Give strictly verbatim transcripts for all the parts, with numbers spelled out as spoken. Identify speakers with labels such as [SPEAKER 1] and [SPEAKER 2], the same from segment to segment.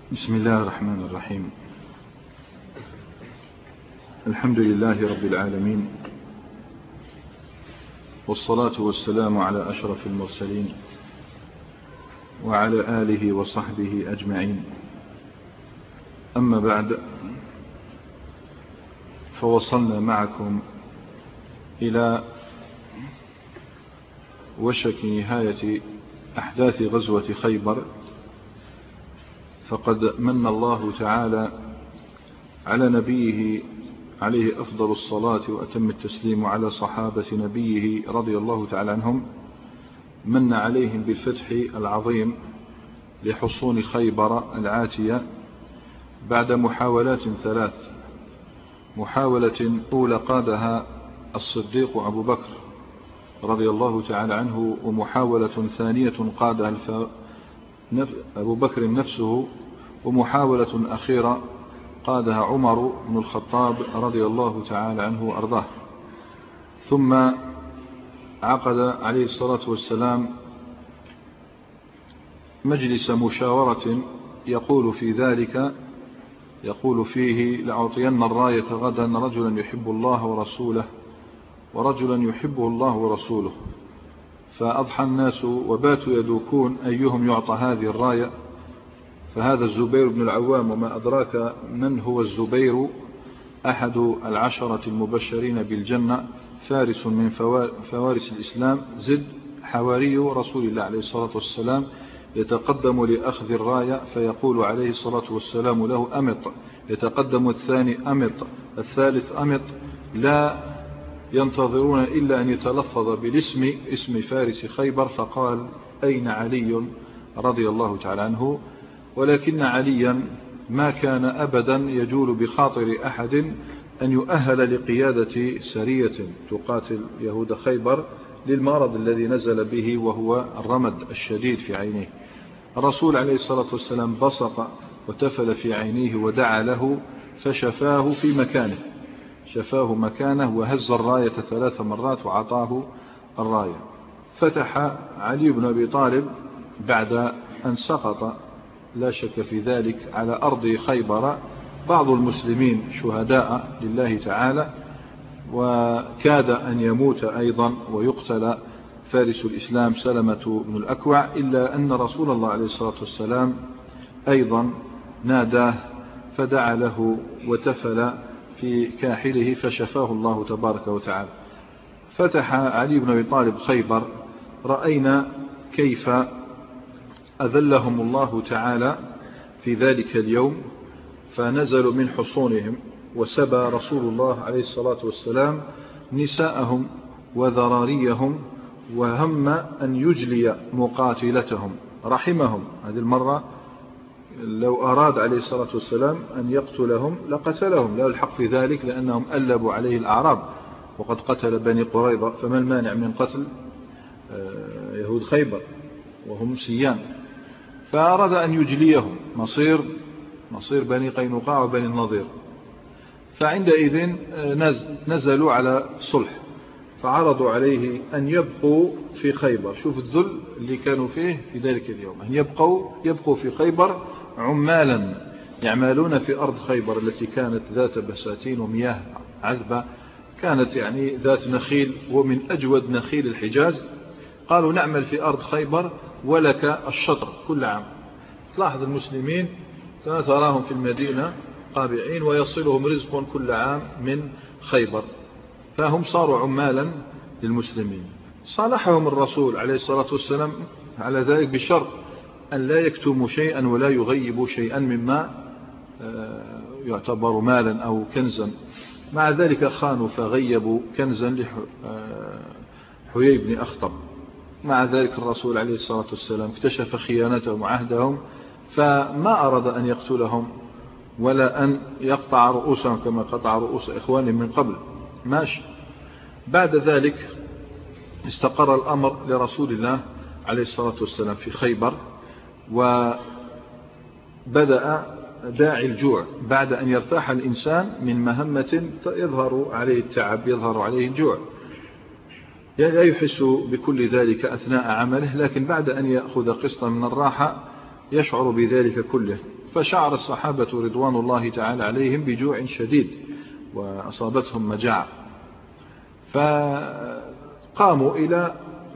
[SPEAKER 1] بسم الله الرحمن الرحيم. الحمد لله رب العالمين، والصلاة والسلام على أشرف المرسلين وعلى آله وصحبه أجمعين. أما بعد، فوصلنا معكم إلى وشك نهاية أحداث غزوة خيبر، فقد من الله تعالى على نبيه عليه أفضل الصلاة وأتم التسليم وعلى صحابة نبيه رضي الله تعالى عنهم، من عليهم بالفتح العظيم لحصون خيبر العاتية بعد محاولات ثلاث. محاولة أولى قادها الصديق أبو بكر رضي الله تعالى عنه، ومحاولة ثانية قادها أبو بكر نفسه، ومحاولة أخيرة قادها عمر بن الخطاب رضي الله تعالى عنه وأرضاه. ثم عقد عليه الصلاة والسلام مجلس مشاورة يقول في ذلك يقول فيه: لأعطين الراية غدا رجلا يحب الله ورسوله ورجلا يحبه الله ورسوله. فأضحى الناس وباتوا يدوكون أيهم يعطى هذه الراية، فهذا الزبير بن العوام، وما أدراك من هو الزبير، أحد العشرة المبشرين بالجنة، فارس من فوارس الإسلام، زد حواري رسول الله عليه الصلاة والسلام، يتقدم لأخذ الراية فيقول عليه الصلاة والسلام له: أمط. يتقدم الثاني: أمط. الثالث: أمط. لا ينتظرون إلا أن يتلفظ بالاسم، اسم فارس خيبر، فقال: أين علي رضي الله تعالى عنه؟ ولكن عليا ما كان أبدا يجول بخاطر أحد أن يؤهل لقيادة سرية تقاتل يهود خيبر للمرض الذي نزل به، وهو الرمد الشديد في عينيه. الرسول عليه الصلاة والسلام بصق وتفل في عينيه ودعا له فشفاه في مكانه، شفاه مكانه وهز الراية ثلاث مرات وعطاه الراية. فتح علي بن أبي طالب بعد أن سقط، لا شك في ذلك، على أرض خيبر بعض المسلمين شهداء لله تعالى، وكاد أن يموت أيضا ويقتل فارس الإسلام سلمة بن الأكوع، إلا أن رسول الله عليه الصلاة والسلام أيضا ناداه فدعا له وتفل في كاحله فشفاه الله تبارك وتعالى. فتح علي بن أبي طالب خيبر. رأينا كيف أذلهم الله تعالى في ذلك اليوم، فنزلوا من حصونهم، وسبى رسول الله عليه الصلاة والسلام نساءهم وذراريهم، وهم أن يجلي مقاتلتهم، رحمهم. هذه المرة لو أراد عليه الصلاة والسلام أن يقتلهم لقتلهم، لا الحق في ذلك، لأنهم ألبوا عليه الأعراب، وقد قتل بني قريظة، فما المانع من قتل يهود خيبر وهم سيان؟ فأراد أن يجليهم مصير مصير بني قينقاع وبني النضير. فعندئذ نزلوا على صلح، فعرضوا عليه أن يبقوا في خيبر. شوف الذل اللي كانوا فيه في ذلك اليوم، أن يبقوا يبقوا في خيبر عمالا يعملون في أرض خيبر التي كانت ذات بساتين ومياه عذبة، كانت يعني ذات نخيل، ومن أجود نخيل الحجاز. قالوا: نعمل في أرض خيبر ولك الشطر كل عام. تلاحظ المسلمين كما تراهم في المدينة قابعين، ويصلهم رزق كل عام من خيبر، فهم صاروا عمالا للمسلمين. صالحهم الرسول عليه الصلاة والسلام على ذلك بشرط أن لا يكتموا شيئا ولا يغيبوا شيئا مما يعتبر مالا أو كنزا. مع ذلك خانوا فغيبوا كنزا لحيي بن أخطب. مع ذلك الرسول عليه الصلاة والسلام اكتشف خيانتهم وعهدهم، فما أراد أن يقتلهم ولا أن يقطع رؤوسهم كما قطع رؤوس إخوانهم من قبل. ماشي. بعد ذلك استقر الأمر لرسول الله عليه الصلاة والسلام في خيبر، وبدأ داعي الجوع. بعد أن يرتاح الإنسان من مهمة يظهر عليه التعب، يظهر عليه الجوع، لا يحس بكل ذلك أثناء عمله، لكن بعد أن يأخذ قسطا من الراحة يشعر بذلك كله. فشعر الصحابة رضوان الله تعالى عليهم بجوع شديد وأصابتهم مجاعة، فقاموا إلى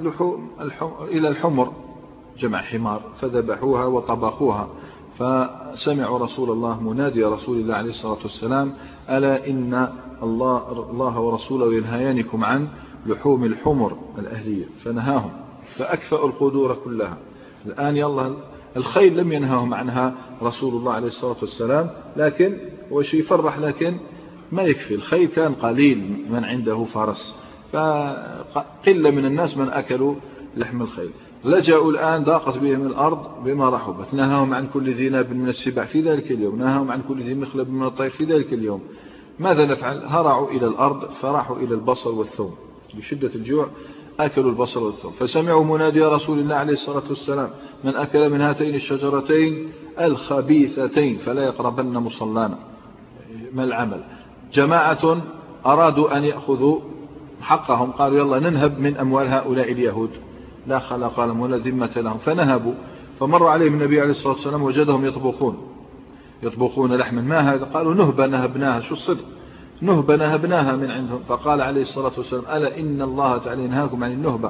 [SPEAKER 1] إلى الحمر، جمع حمار، فذبحوها وطبخوها. فسمعوا رسول الله منادي رسول الله عليه الصلاة والسلام: ألا إن الله, الله ورسوله ينهيانكم عن لحوم الحمر الأهلية، فنهاهم فأكفأوا القدور كلها. الآن يلا الخيل لم ينهاهم عنها رسول الله عليه الصلاة والسلام، لكن هو شيء يفرح، لكن ما يكفي. الخيل كان قليل من عنده فرس، فقلة من الناس من أكلوا لحم الخيل. لجأوا الآن، ضاقت بهم الأرض بما رحبت. نهاهم عن كل ذي ناب من السبع في ذلك اليوم، نهاهم عن كل ذي مخلب من الطير في ذلك اليوم. ماذا نفعل؟ هرعوا إلى الأرض، فراحوا إلى البصل والثوم. بشدة الجوع أكلوا البصل والثوم، فسمعوا منادي رسول الله عليه الصلاة والسلام: من أكل من هاتين الشجرتين الخبيثتين فلا يقربن مصلانا. ما العمل؟ جماعة أرادوا أن يأخذوا حقهم، قالوا يلا ننهب من أموال هؤلاء اليهود، لا خلاق لهم ولا ذمة لهم. فنهبوا، فمر عليهم النبي عليه الصلاة والسلام وجدهم يطبخون يطبخون لحما. ما هذا؟ قالوا نهبة نهبناها. شو الصدق؟ نهبة نهبناها من عندهم. فقال عليه الصلاة والسلام: ألا إن الله تعالى ينهاكم عن النهبة.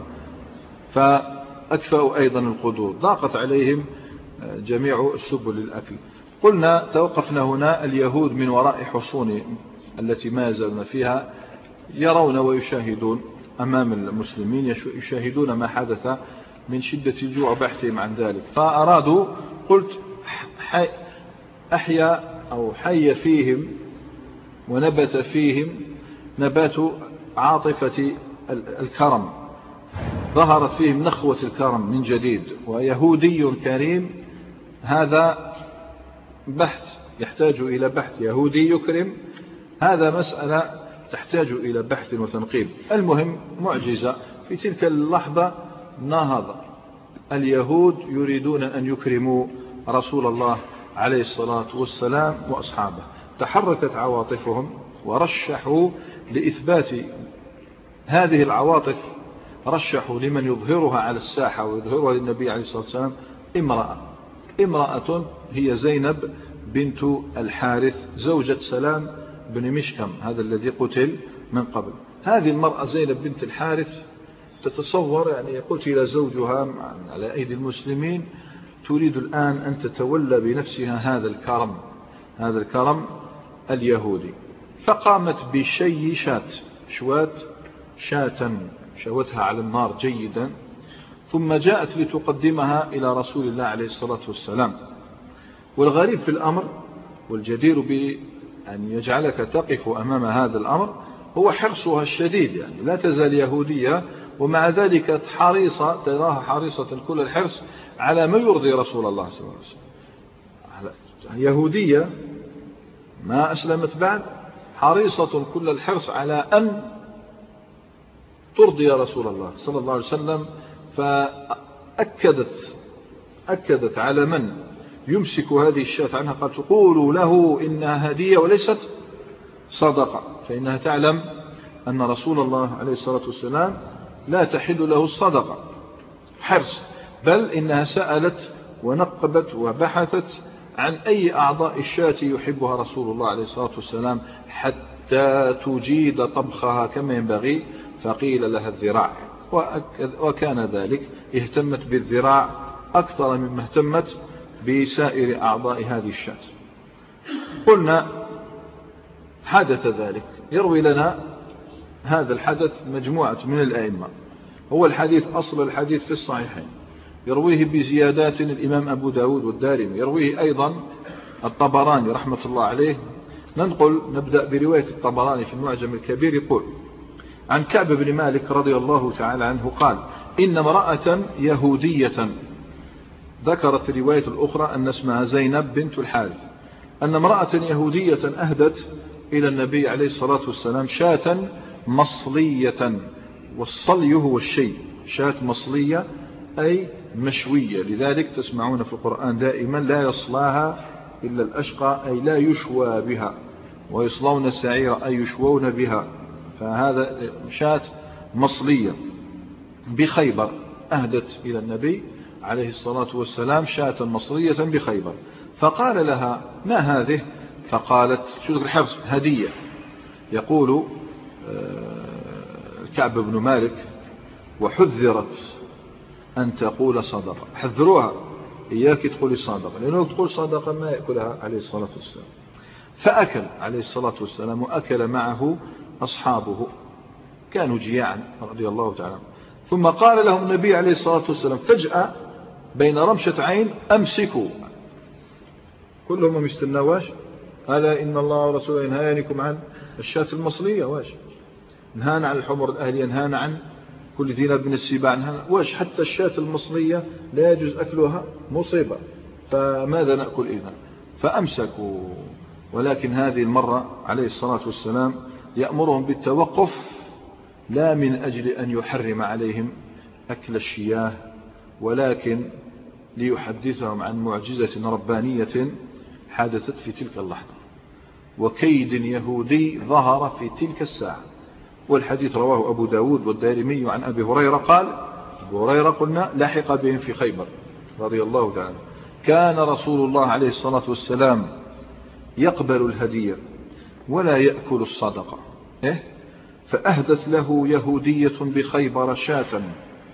[SPEAKER 1] فأكفأوا أيضا القدور، ضاقت عليهم جميع السبل للأكل. قلنا توقفنا هنا. اليهود من وراء حصون التي ما يزالون فيها يرون ويشاهدون أمام المسلمين، يشاهدون ما حدث من شدة الجوع بحثهم عن ذلك. فأرادوا، قلت حي أحيا أو حي فيهم ونبت فيهم نبات عاطفة الكرم، ظهرت فيهم نخوة الكرم من جديد. ويهودي كريم هذا بحث يحتاج إلى بحث. يهودي يكرم هذا مسألة تحتاج إلى بحث وتنقيب. المهم معجزة في تلك اللحظة، نهض اليهود يريدون أن يكرموا رسول الله عليه الصلاة والسلام وأصحابه. تحركت عواطفهم ورشحوا لإثبات هذه العواطف، رشحوا لمن يظهرها على الساحة ويظهرها للنبي عليه الصلاة والسلام امرأة امرأة هي زينب بنت الحارث زوجة سلام بن مشكم، هذا الذي قتل من قبل. هذه المرأة زينب بنت الحارث تتصور يعني قتل زوجها على أيدي المسلمين، تريد الآن أن تتولى بنفسها هذا الكرم هذا الكرم اليهودي. فقامت بشي شات شوات شاة شوتها على النار جيدا، ثم جاءت لتقدمها إلى رسول الله عليه الصلاة والسلام. والغريب في الأمر والجدير بأن يجعلك تقف أمام هذا الأمر هو حرصها الشديد، يعني لا تزال يهودية ومع ذلك حريصة، تراها حريصة كل الحرص على ما يرضي رسول الله صلى الله عليه وسلم. يهودية ما أسلمت بعد، حريصة كل الحرص على أن ترضي رسول الله صلى الله عليه وسلم. فأكدت أكدت على من يمسك هذه الشاة عنها، قد تقول له إنها هدية وليست صدقة، فإنها تعلم أن رسول الله عليه الصلاة والسلام لا تحل له الصدقة. حرص، بل إنها سألت ونقبت وبحثت عن أي أعضاء الشاة يحبها رسول الله عليه الصلاة والسلام حتى تجيد طبخها كما ينبغي، فقيل لها الذراع، وكان ذلك اهتمت بالذراع أكثر مما اهتمت بسائر أعضاء هذه الشاة. قلنا حدث ذلك. يروي لنا هذا الحدث مجموعة من الأئمة. هو الحديث أصل الحديث في الصحيحين، يرويه بزيادات الإمام أبو داود والدارمي، يرويه أيضا الطبراني رحمة الله عليه. ننقل نبدأ برواية الطبراني في المعجم الكبير. يقول عن كعب بن مالك رضي الله تعالى عنه قال: إن امرأة يهودية، ذكرت الرواية الأخرى أن اسمها زينب بنت الحارث، أن امرأة يهودية أهدت إلى النبي عليه الصلاة والسلام شاة مصلية، والصلي هو الشيء، شاة مصلية أي مشوية، لذلك تسمعون في القرآن دائما لا يصلاها إلا الأشقى، أي لا يشوى بها، ويصلون السعير أي يشوون بها. فهذا شاة مصلية بخيبر، أهدت إلى النبي عليه الصلاة والسلام شاة مصلية بخيبر. فقال لها ما هذه؟ فقالت شو الحبس هدية. يقول كعب بن مالك وحذرت أن تقول صدقة، حذروها إياك تقولي صدقة، لأنه تقول صدقة ما يأكلها عليه الصلاة والسلام. فأكل عليه الصلاة والسلام وأكل معه أصحابه، كانوا جياعا رضي الله تعالى. ثم قال لهم النبي عليه الصلاة والسلام فجأة بين رمشة عين أمسكوا، كلهم مستناواش، ألا إن الله ورسوله ينهانكم عن الشاة المصلية، واش نهانا عن الحمر الأهلية، نهانا عن كل ذي ناب من السباع، نهانا واش حتى الشاة المصلية لا يجوز أكلها، مصيبة، فماذا نأكل إذا؟ فأمسكوا. ولكن هذه المرة عليه الصلاة والسلام يأمرهم بالتوقف، لا من أجل أن يحرم عليهم أكل الشياه، ولكن ليحدثهم عن معجزة ربانية حدثت في تلك اللحظة، وكيد يهودي ظهر في تلك الساعة. والحديث رواه أبو داود والدارمي عن أبي هريرة قال، أبو هريرة قلنا لحق بهم في خيبر رضي الله تعالى، كان رسول الله عليه الصلاة والسلام يقبل الهدية ولا يأكل الصدقة، إيه؟ فأهدت له يهودية بخيبر شاة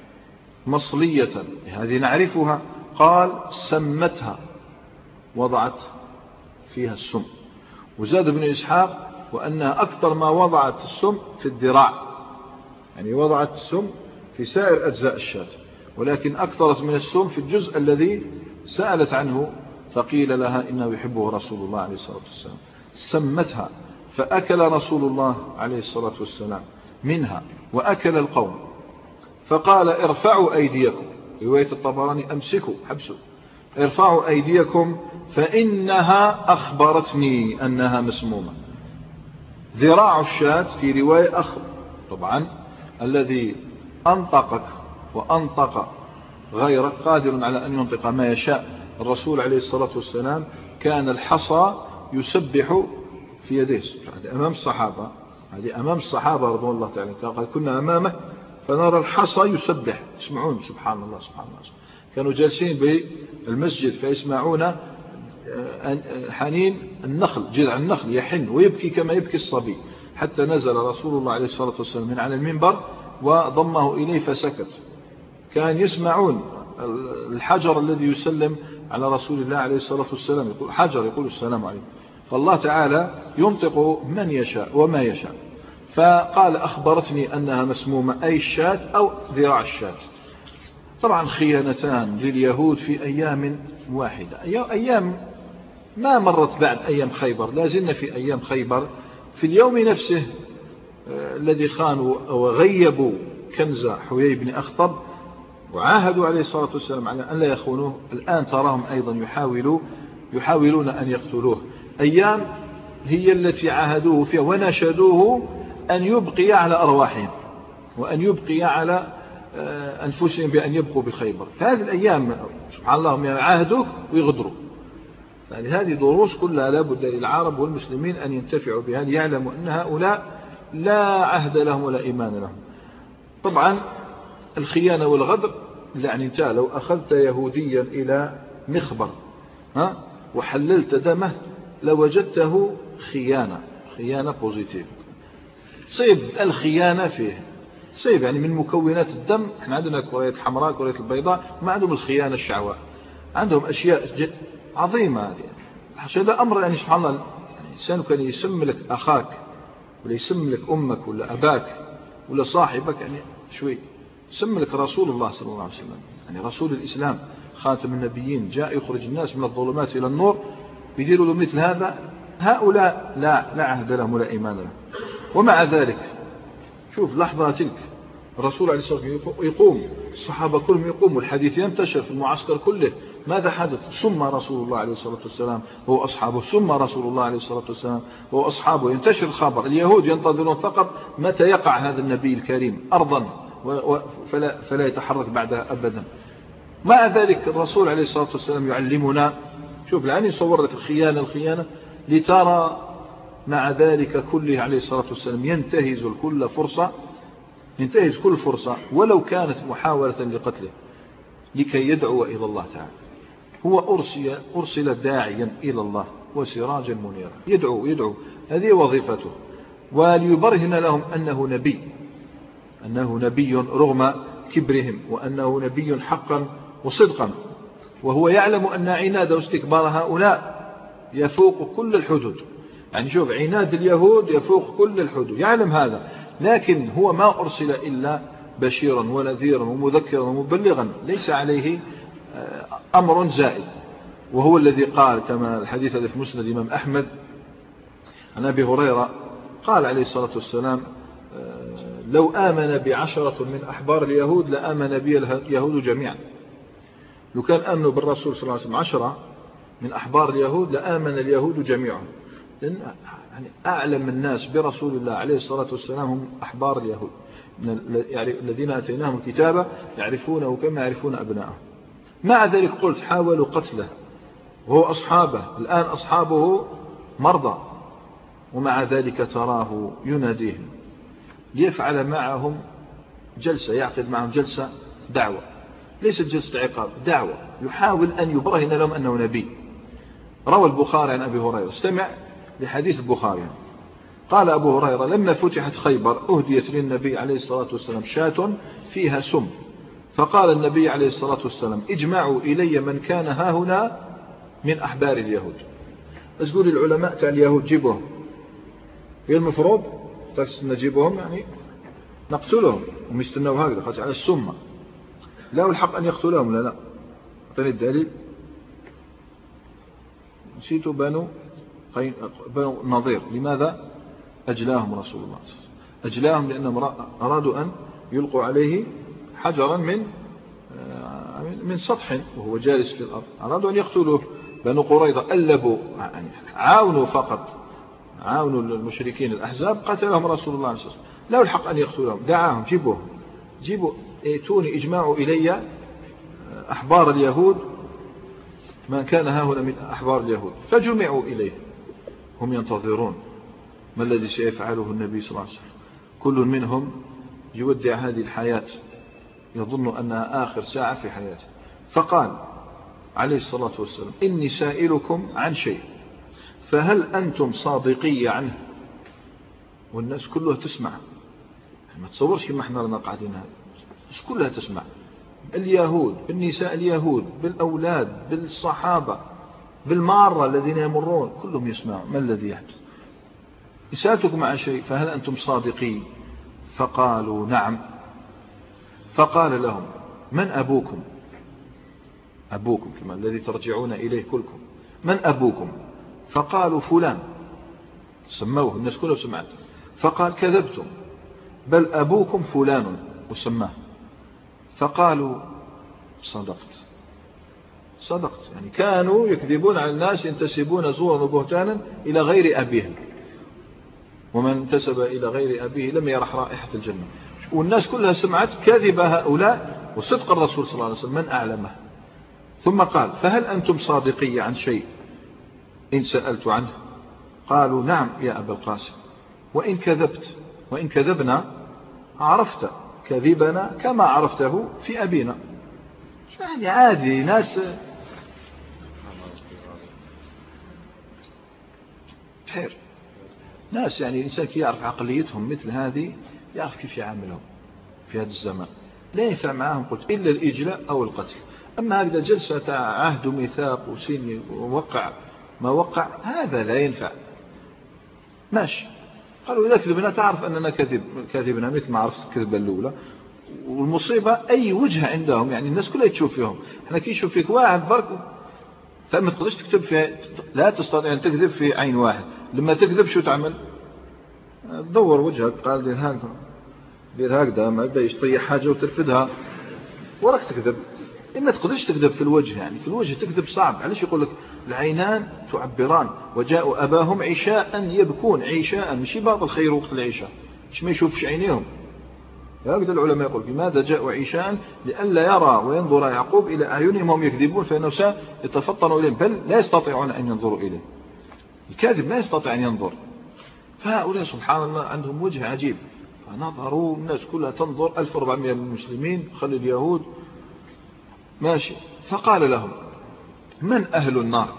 [SPEAKER 1] مصلية، هذه نعرفها، قال سمتها، وضعت فيها السم. وزاد ابن إسحاق وأنها أكثر ما وضعت السم في الذراع، يعني وضعت السم في سائر أجزاء الشاة، ولكن أكثرت من السم في الجزء الذي سألت عنه، فقيل لها إنه يحبه رسول الله عليه الصلاة والسلام، سمتها. فأكل رسول الله عليه الصلاة والسلام منها وأكل القوم، فقال ارفعوا أيديكم، رواية الطبراني أمسكوا حبسوا، ارفعوا أيديكم فإنها أخبرتني أنها مسمومة. ذراع الشاة في رواية أخر، طبعا الذي أنطقك وأنطق غيرك قادر على أن ينطق ما يشاء. الرسول عليه الصلاة والسلام كان الحصى يسبح في يديه، هذه أمام الصحابة، هذه أمام الصحابة رضي الله تعالى، قال كنا أمامه فنرى الحصى يسبح، يسمعون سبحان الله سبحان الله، كانوا جالسين بالمسجد فيسمعون حنين النخل، جذع النخل يحن ويبكي كما يبكي الصبي، حتى نزل رسول الله عليه الصلاة والسلام من على المنبر وضمه إليه فسكت. كان يسمعون الحجر الذي يسلم على رسول الله عليه الصلاة والسلام، يقول حجر يقول السلام عليكم، فالله تعالى ينطق من يشاء وما يشاء. فقال أخبرتني أنها مسمومة، أي الشاة أو ذراع الشاة. طبعا خيانتان لليهود في أيام واحدة، أيام ما مرت بعد أيام خيبر، لازلنا في أيام خيبر. في اليوم نفسه الذي خانوا وغيبوا كنز حيي بن أخطب وعاهدوا عليه الصلاة والسلام على أن لا يخونوه، الآن تراهم أيضا يحاولوا يحاولون أن يقتلوه. أيام هي التي عاهدوه فيها ونشدوه أن يبقي على أرواحهم وأن يبقي على أنفسهم بأن يبقوا بخيبر. فهذه الأيام سبحان الله يعاهدوك ويغدروا. يعني هذه دروس كلها لابد للعرب والمسلمين أن ينتفعوا بها، يعلموا أن هؤلاء لا عهد لهم ولا إيمان لهم. طبعا الخيانة والغدر، يعني انت لو أخذت يهوديا إلى مخبر ها وحللت دمه لوجدته خيانة، خيانة بوزيتيف. صيب الخيانة فيه صيب، يعني من مكونات الدم. احنا عندنا كرية حمراء كرية البيضاء، ما عندهم الخيانة الشعواء، عندهم أشياء جد عظيمة. هذه هذا أمر يعني سبحان الله، يعني إنسان كان يسم لك أخاك ولا يسم لك أمك ولا أباك ولا صاحبك، يعني شوي سم لك رسول الله صلى الله عليه وسلم، يعني رسول الإسلام خاتم النبيين، جاء يخرج الناس من الظلمات إلى النور، بيديروا له مثل هذا. هؤلاء لا لا عهد لهم ولا إيمان لهم. ومع ذلك شوف لحظة تلك الرسول عليه الصلاة والسلام يقوم، الصحابة كلهم يقوموا، الحديث ينتشر في المعسكر كله. ماذا حدث؟ سم رسول الله عليه الصلاة والسلام هو أصحابه، سم رسول الله عليه الصلاة والسلام هو أصحابه، ينتشر الخبر. اليهود ينتظرون فقط متى يقع هذا النبي الكريم أرضا فلا, فلا يتحرك بعدها أبدا. مع ذلك الرسول عليه الصلاة والسلام يعلمنا، شوف الآن يصور لك الخيانة الخيانة لترى مع ذلك كله عليه الصلاة والسلام ينتهز كل فرصة، ينتهز كل فرصة ولو كانت محاولة لقتله لكي يدعو إلى الله تعالى. هو أرسل, أرسل داعيا إلى الله وسراجا منيرا، يدعو يدعو هذه وظيفته، وليبرهن لهم أنه نبي، أنه نبي رغم كبرهم، وأنه نبي حقا وصدقا. وهو يعلم أن عناد واستكبار هؤلاء يفوق كل الحدود. يعني شوف، عناد اليهود يفوق كل الحدود، يعلم هذا، لكن هو ما أرسل إلا بشيرا ونذيرا ومذكرا ومبلغا، ليس عليه أمر زائد. وهو الذي قال كما الحديث الذي في مسند الإمام أحمد عن أبي هريرة قال عليه الصلاة والسلام: لو آمن بعشرة من أحبار اليهود لآمن بي اليهود جميعا. لو كان آمنوا بالرسول صلى الله عليه وسلم عشرة من أحبار اليهود لآمن اليهود جميعا، لأن يعني أعلم الناس برسول الله عليه الصلاة والسلام هم أحبار اليهود الذين أتيناهم الكتاب يعرفونه كما يعرفون أبناءهم. مع ذلك قلت حاولوا قتله وهو أصحابه، الآن أصحابه مرضى، ومع ذلك تراه يناديهم ليفعل معهم جلسة، يعقد معهم جلسة دعوة، ليست جلسة عقاب، دعوة، يحاول أن يبرهن لهم أنه نبي. روى البخاري عن أبي هريرة، استمع لحديث البخاري، قال أبو هريرة: لما فتحت خيبر أهديت للنبي عليه الصلاة والسلام شاة فيها سم، فقال النبي عليه الصلاة والسلام: اجمعوا إلي من كان هاهنا من أحبار اليهود. بس قول العلماء تاع اليهود جيبوهم، هي المفروض نجيبهم يعني نقتلهم، هم يستنوا هكذا خاطر على السمة، لا الحق أن يقتلهم. لا لا، أعطني الدليل. نسيت بنو بنو النضير، لماذا أجلاهم رسول الله؟ أجلاهم لأنهم أرادوا أن يلقوا عليه حجرا من من سطح وهو جالس في الأرض، أرادوا أن يقتلوه. بنو قريظة ألبوا، يعني عاونوا فقط، عاونوا المشركين الأحزاب، قتلهم رسول الله عليه الصلاة والسلام، لا الحق أن يقتلهم، دعاهم: جيبوهم، جيبوا ائتوني اجمعوا إلي أحبار اليهود من كان هاهنا من أحبار اليهود. فجمعوا إليه، هم ينتظرون ما الذي سيفعله النبي صلى الله عليه وسلم. كل منهم يودع هذه الحياة، يظن أنها آخر ساعة في حياته. فقال عليه الصلاة والسلام: إني سائلكم عن شيء فهل أنتم صادقي عنه؟ والناس كلها تسمع، ما تصورش كما احنا لنا قاعدين هذا، بس كلها تسمع، اليهود بالنساء، اليهود بالأولاد، بالصحابة، بالمارة الذين يمرون، كلهم يسمعون ما الذي يحدث. سألتكم عن شيء فهل أنتم صادقين؟ فقالوا: نعم. فقال لهم: من أبوكم؟ أبوكم كما الذي ترجعون إليه كلكم، من أبوكم؟ فقالوا: فلان، سموه، الناس كلها سمعت. فقال: كذبتم، بل أبوكم فلان، وسماه. فقالوا: صدقت، صدقت. يعني كانوا يكذبون على الناس، ينتسبون زورا وبهتانا إلى غير أبيهم، ومن انتسب إلى غير أبيه لم يرح رائحة الجنة. والناس كلها سمعت كذب هؤلاء وصدق الرسول صلى الله عليه وسلم، من أعلمه. ثم قال: فهل أنتم صادقي عن شيء إن سألت عنه؟ قالوا: نعم يا أبا القاسم، وإن كذبت وإن كذبنا عرفت كذبنا كما عرفته في أبينا. يعني عادي، ناس خير، ناس يعني الإنسان كي يعرف عقليتهم مثل هذه يعرف كيف يعاملهم في هذا الزمان. لا ينفع معهم قلت إلا الإجلاء أو القتل. أما هكذا جلسة عهد وميثاق وسين ووقع ما وقع، هذا لا ينفع. ماشي. قالوا: إذا كذبنا تعرف أننا كذب كذبنا مثل ما عرفت الكذبة الأولى. والمصيبة أي وجهة عندهم، يعني الناس كلها تشوف فيهم. احنا كي يشوف فيك واحد برك فما تقدرش تكتب في، لا تستطيع أن تكذب في عين واحد. لما تكذب شو تعمل؟ تدور وجهك، قال دير هكذا دير هكذا، ما بدأ يطيح حاجة وترفدها وراك تكذب. إما تقدرش تكذب في الوجه، يعني في الوجه تكذب صعب. علاش يقول لك العينان تعبران، وجاءوا أباهم عشاء يبكون، عشاء ماشي بعض الخير وقت العشاء، مش ما يشوفش عينيهم. هكذا العلماء يقول: لماذا جاءوا عشاء؟ لئلا يرى وينظر يعقوب إلى أعينهم وهم يكذبون، فإنه سيتفطن إليهم، بل لا يستطيعون أن ينظروا إليه. الكاذب لا يستطيع أن ينظر. فهؤلاء سبحان الله عندهم وجه عجيب، فنظروا الناس كلها تنظر، ألف وأربعمائة من المسلمين، خلي اليهود ماشي. فقال لهم: من أهل النار؟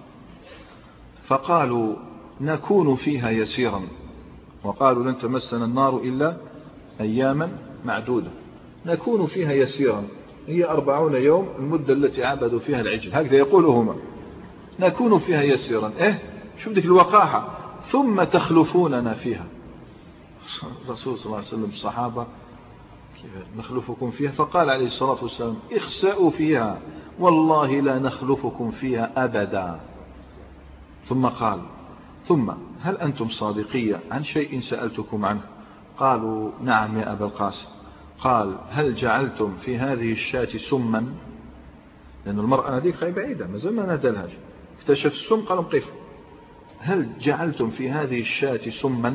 [SPEAKER 1] فقالوا نكون فيها يسيرا، وقالوا لن تمسنا النار إلا أياما معدودة. نكون فيها يسيرا هي أربعون يوم، المدة التي عبدوا فيها العجل، هكذا يقولهما. نكون فيها يسيرا، إيه شوف ذلك الوقاحة. ثم تخلفوننا فيها. الرسول صلى الله عليه وسلم الصحابة نخلفكم فيها؟ فقال عليه الصلاة والسلام اخسأوا فيها والله لا نخلفكم فيها أبدا. ثم قال ثم هل أنتم صادقية عن شيء سألتكم عنه؟ قالوا نعم يا أبا القاسم. قال هل جعلتم في هذه الشاة سما؟ لأن المرأة هذيك بعيدة ما زال ما نادلهاش، اكتشف السم قالوا قف. هل جعلتم في هذه الشاة سما؟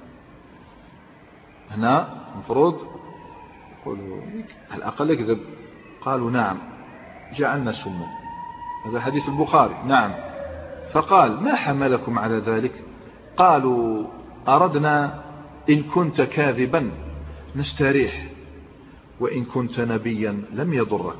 [SPEAKER 1] هنا المفروض يقولوا على الأقل يكذب. قالوا نعم جعلنا سما. هذا حديث البخاري. نعم. فقال ما حملكم على ذلك؟ قالوا أردنا إن كنت كاذبا نستريح، وإن كنت نبيا لم يضرك.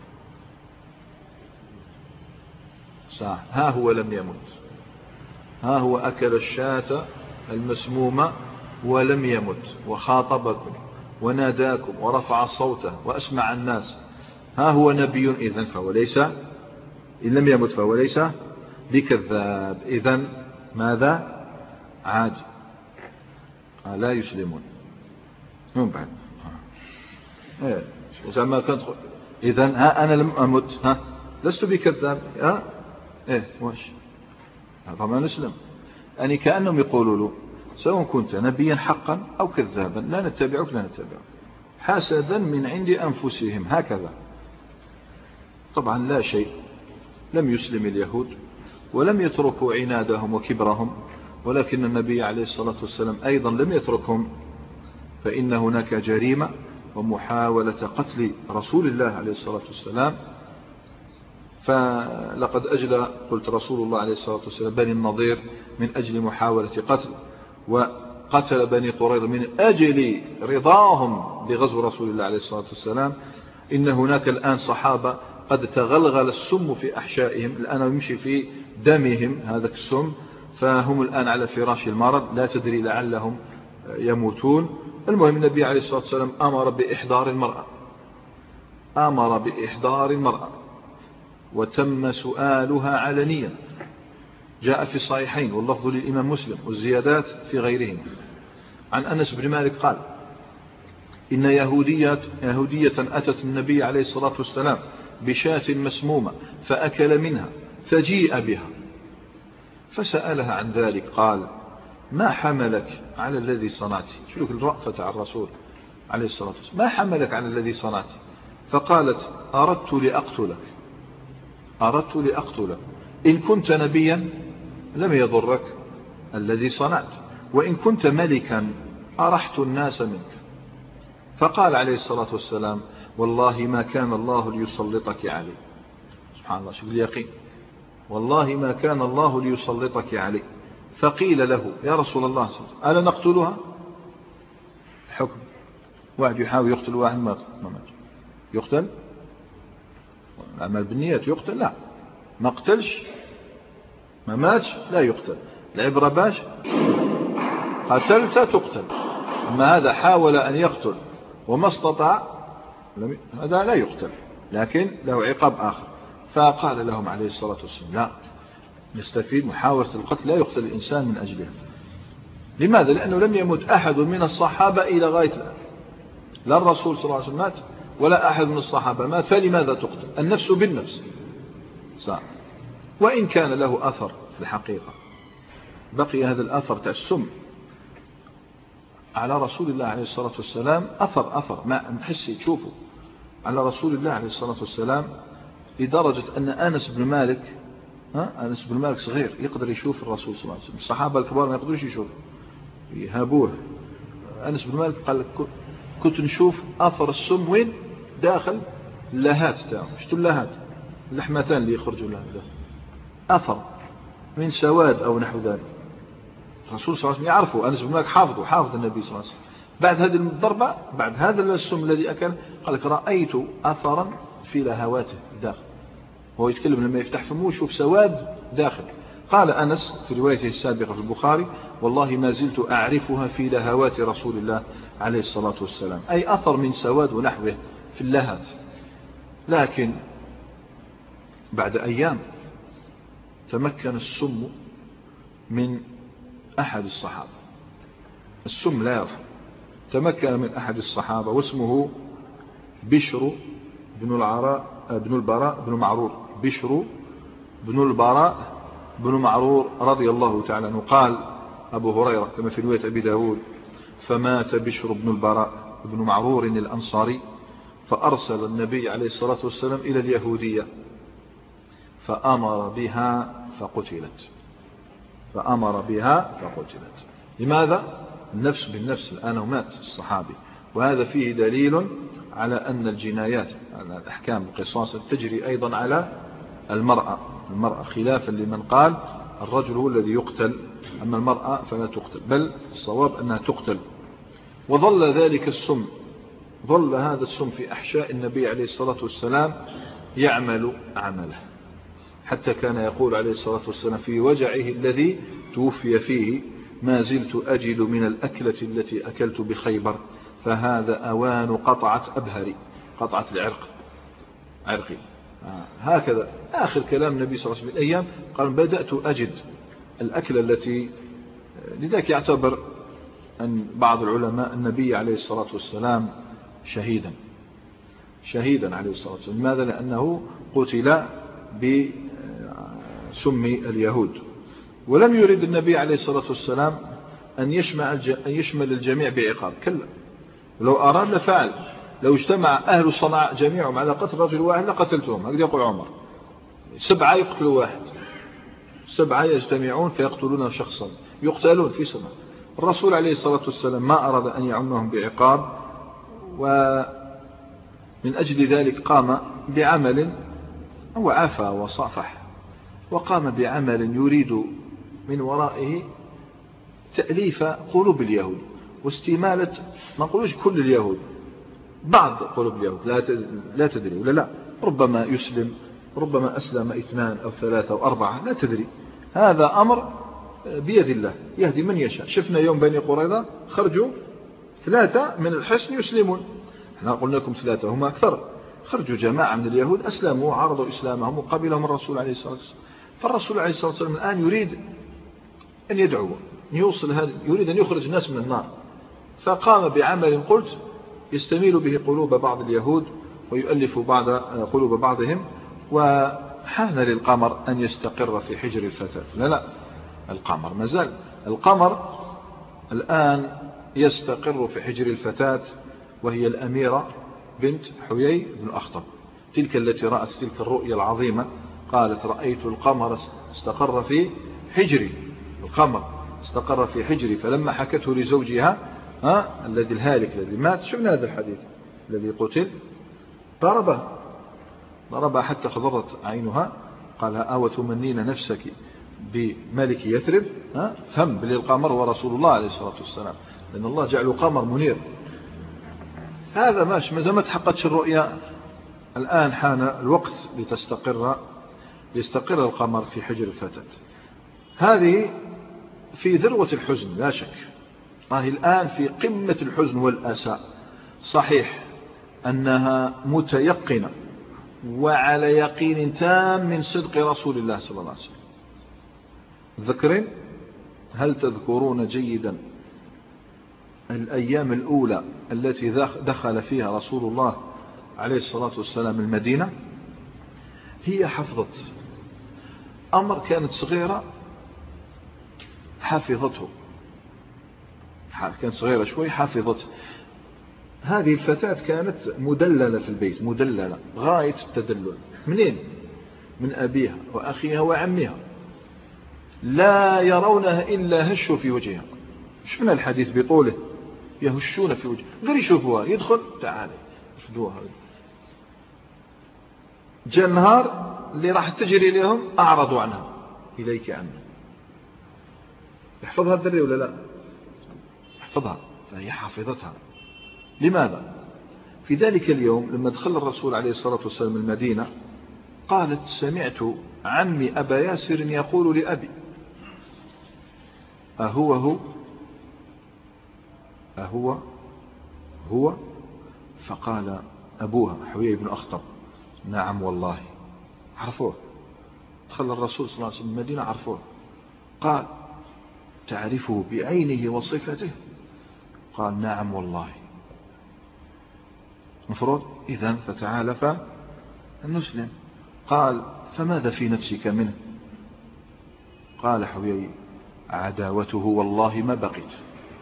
[SPEAKER 1] صح. ها هو لم يمت، ها هو أكل الشاة المسمومة ولم يمت، وخاطبكم وناداكم ورفع صوته وأسمع الناس. ها هو نبي إذن فهو ليس، إن لم يمت فهو ليس بكذاب. إذن ماذا؟ عاد لا يسلمون من بعد. إيه وزعما كنت إذن ها أنا لم أمت، ها لست بكذاب، ها إيه واش هذا ما نسلم. يعني كأنهم يقولوا له سواء كنت نبيا حقا أو كذابا لا نتبعك لا نتبعك حسدا من عند أنفسهم هكذا. طبعا لا شيء، لم يسلم اليهود ولم يتركوا عنادهم وكبرهم، ولكن النبي عليه الصلاة والسلام أيضا لم يتركهم، فإن هناك جريمة ومحاولة قتل رسول الله عليه الصلاة والسلام. فلقد أجلى قلت رسول الله عليه الصلاة والسلام بني النضير من أجل محاولة قتل، وقتل بني قريظة من أجل رضاهم بغزو رسول الله عليه الصلاة والسلام. إن هناك الآن صحابة قد تغلغل السم في أحشائهم، الآن يمشي في دمهم هذا السم، فهم الآن على فراش المرض لا تدري لعلهم يموتون. المهم النبي عليه الصلاة والسلام أمر بإحضار المرأة، أمر بإحضار المرأة وتم سؤالها علنيا. جاء في الصحيحين واللفظ للإمام مسلم والزيادات في غيرهم عن أنس بن مالك قال إن يهودية, يهودية أتت النبي عليه الصلاة والسلام بشاة مسمومة فأكل منها فجيء بها فسألها عن ذلك قال ما حملك على الذي صنعت؟ شوف الرأفة على الرسول عليه الصلاة والسلام، ما حملك على الذي صنعت؟ فقالت أردت لأقتلك، أردت لأقتلك، إن كنت نبيا لم يضرك الذي صنعت، وإن كنت ملكا أرحت الناس منك. فقال عليه الصلاة والسلام والله ما كان الله ليسلطك عليه. سبحان الله شوف اليقين، والله ما كان الله ليسلطك عليه. فقيل له يا رسول الله ألا نقتلها؟ حكم واحد يحاول يقتل واحد ما مات يقتل؟ العمل بالنيات يقتل؟ لا، ما قتلش ما ماتش لا يقتل. العبرة باش قتلت تقتل، أما هذا حاول أن يقتل وما استطاع هذا لا يقتل، لكن له عقاب آخر. فقال لهم عليه الصلاة والسلام لا، نستفيد محاولة القتل لا يقتل الإنسان من أجلها. لماذا؟ لأنه لم يمت أحد من الصحابة إلى غاية الآن، لا الرسول صلى الله عليه وسلم مات ولا أحد من الصحابة مات، فلماذا تقتل؟ النفس بالنفس صح. وإن كان له أثر في الحقيقة بقي هذا الأثر تاع السم على رسول الله عليه الصلاة والسلام، أثر أثر ما نحسي تشوفه على رسول الله عليه الصلاة والسلام، لدرجة أن أنس بن مالك ها أنس بن مالك صغير يقدر يشوف الرسول صلى الله عليه وسلم، الصحابة الكبار ما يقدروش يشوفوا يهابوه. أنس بن مالك قال كنت نشوف أثر السم وين؟ داخل اللهات تاعه، شفتوا اللهات اللحمتان اللي يخرجوا لها أثر من سواد أو نحو ذلك. الرسول صلى الله عليه وسلم يعرفه، أنس بن مالك حافظه حافظ النبي صلى الله عليه وسلم. بعد هذه الضربة بعد هذا السم الذي أكل قال لك رأيت أثرا في لهواته داخل وهو يتكلم لما يفتح فمه يشوف سواد داخل. قال أنس في روايته السابقة في البخاري: والله ما زلت أعرفها في لهوات رسول الله عليه الصلاة والسلام، أي أثر من سواد ونحوه في اللهات. لكن بعد أيام تمكن السم من أحد الصحابة، السم لا يرحم، تمكن من أحد الصحابة واسمه بشر بن العراء بن البراء بن معرور، بشر بن البراء بن معرور رضي الله تعالى عنه. قال أبو هريرة كما في رواية أبي داود: فمات بشر بن البراء بن معرور الأنصاري، فأرسل النبي عليه الصلاة والسلام إلى اليهودية فأمر بها فقتلت، فأمر بها فقتلت. لماذا؟ النفس بالنفس، الآن ومات الصحابي. وهذا فيه دليل على أن الجنايات، على الأحكام القصاص تجري أيضا على المرأة، المرأة خلافا لمن قال الرجل هو الذي يقتل، أما المرأة فلا تقتل، بل الصواب أنها تقتل. وظل ذلك السم، ظل هذا السم في أحشاء النبي عليه الصلاة والسلام يعمل عمله، حتى كان يقول عليه الصلاة والسلام في وجعه الذي توفي فيه: ما زلت أجد من الأكلة التي أكلت بخيبر فهذا أوان قطعة أبهري، قطعة العرق، عرقي. آه هكذا آخر كلام النبي صلى الله عليه وسلم الأيام، قال: بدأت أجد الأكلة التي. لذلك يعتبر أن بعض العلماء النبي عليه الصلاة والسلام شهيدا، شهيدا عليه الصلاة والسلام. لماذا؟ لأنه قتل بسم اليهود، ولم يرد النبي عليه الصلاة والسلام أن يشمل الجميع بعقاب، كلا، لو أراد لفعل. لو اجتمع أهل صنعاء جميعهم على قتل رجل واحد لقتلتهم، هكذا يقول عمر. سبعة يقتلوا واحد، سبعة يجتمعون فيقتلون شخصا، يقتلون في سنة. الرسول عليه الصلاة والسلام ما أراد أن يعمهم بعقاب، ومن أجل ذلك قام بعمل، هو عفا وصافح، وقام بعمل يريد من ورائه تأليف قلوب اليهود واستمالة، ما نقولوش كل اليهود، بعض قلوب اليهود، لا تدري، ولا لا، ربما يسلم، ربما أسلم اثنان أو ثلاثة أو أربعة، لا تدري. هذا أمر بيد الله، يهدي من يشاء. شفنا يوم بني قريظة خرجوا ثلاثة من الحصن يسلمون، احنا قلنا لكم ثلاثة، هم أكثر. خرجوا جماعة من اليهود أسلموا وعرضوا إسلامهم وقبلهم الرسول عليه الصلاة والسلام. فالرسول عليه الصلاة والسلام الآن يريد أن يدعو، يوصل هذا، يريد أن يخرج الناس من النار، فقام بعمل قلت يستميل به قلوب بعض اليهود ويؤلف بعض قلوب بعضهم. وحان للقمر أن يستقر في حجر الفتاة. لا لا، القمر ما زال، القمر الآن يستقر في حجر الفتاة، وهي الأميرة بنت حيي بن أخطب، تلك التي رأت تلك الرؤيا العظيمة، قالت: رأيت القمر استقر في حجري، القمر استقر في حجري. فلما حكته لزوجها ها الذي الهالك الذي مات، شفنا هذا الحديث الذي قتل، ضربها ضربها حتى خضرت عينها. قال: أو تمنين نفسك بملك يثرب؟ ها فهم بالقمر ورسول الله عليه الصلاة والسلام، لأن الله جعله قمر منير. هذا ماشي، ما ما تحققتش الرؤيا، الآن حان الوقت لتستقر يستقر القمر في حجر الفتاة. هذه في ذروة الحزن لا شك، هذه الآن في قمة الحزن والأسى. صحيح أنها متيقنة وعلى يقين تام من صدق رسول الله صلى الله عليه وسلم. ذكرين، هل تذكرون جيدا الأيام الأولى التي دخل فيها رسول الله عليه الصلاة والسلام المدينة؟ هي حفظت أمر، كانت صغيرة حافظته، كانت صغيرة شوي حافظته. هذه الفتاة كانت مدللة في البيت، مدللة غاية التدلل. منين؟ من أبيها وأخيها وعمها، لا يرونها إلا هشوا في وجهها. شفنا الحديث بطوله، يهشون في وجهها، قال يشوفوها، يدخل تعالى شدوها. جاء النهار اللي راح تجري لهم أعرضوا عنها، إليك عنها. يحفظها الدري ولا لا؟ يحفظها، فهي حافظتها. لماذا؟ في ذلك اليوم لما دخل الرسول عليه الصلاة والسلام المدينة، قالت سمعت عمي أبا ياسر يقول لأبي أهو هو أهو هو فقال أبوها حويي بن أخطب نعم والله. عرفوه، دخل الرسول صلى الله عليه وسلم المدينة عرفوه. قال تعرفه بعينه وصفته؟ قال نعم والله. مفروض إذن فتعالف النسلم. قال فماذا في نفسك منه؟ قال حويي عداوته والله ما بقيت،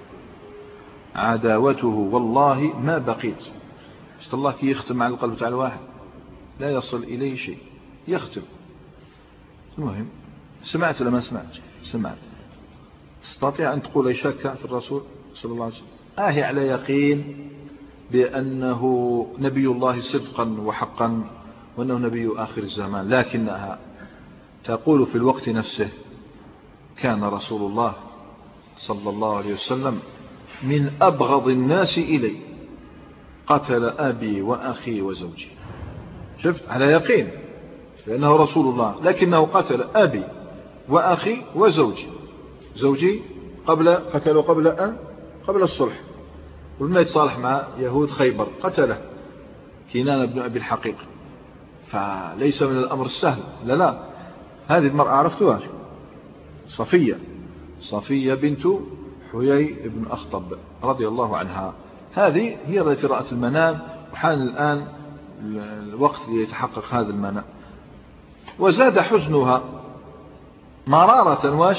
[SPEAKER 1] عداوته والله ما بقيت. شفت الله كي يختم على القلب تاع الواحد لا يصل إليه شيء، يختم. المهم سمعت ولا ما سمعت؟ سمعت. تستطيع أن تقول أي شك في الرسول صلى الله عليه وسلم؟ آه على يقين بأنه نبي الله صدقا وحقا وأنه نبي آخر الزمان، لكنها تقول في الوقت نفسه كان رسول الله صلى الله عليه وسلم من أبغض الناس إلي، قتل أبي وأخي وزوجي. شفت على يقين لأنه رسول الله، لكنه قتل أبي وأخي وزوجي. زوجي قبل قتله قبل أن قبل الصلح، ولما يتصالح مع يهود خيبر قتله كنانة بن أبي الحقيق. فليس من الأمر السهل. لا لا هذه المرأة عرفتها، صفية صفية بنت حيي بن أخطب رضي الله عنها. هذه هي التي رأت المنام، وحان الآن الوقت ليتحقق هذا المنام. وزاد حزنها مرارة واش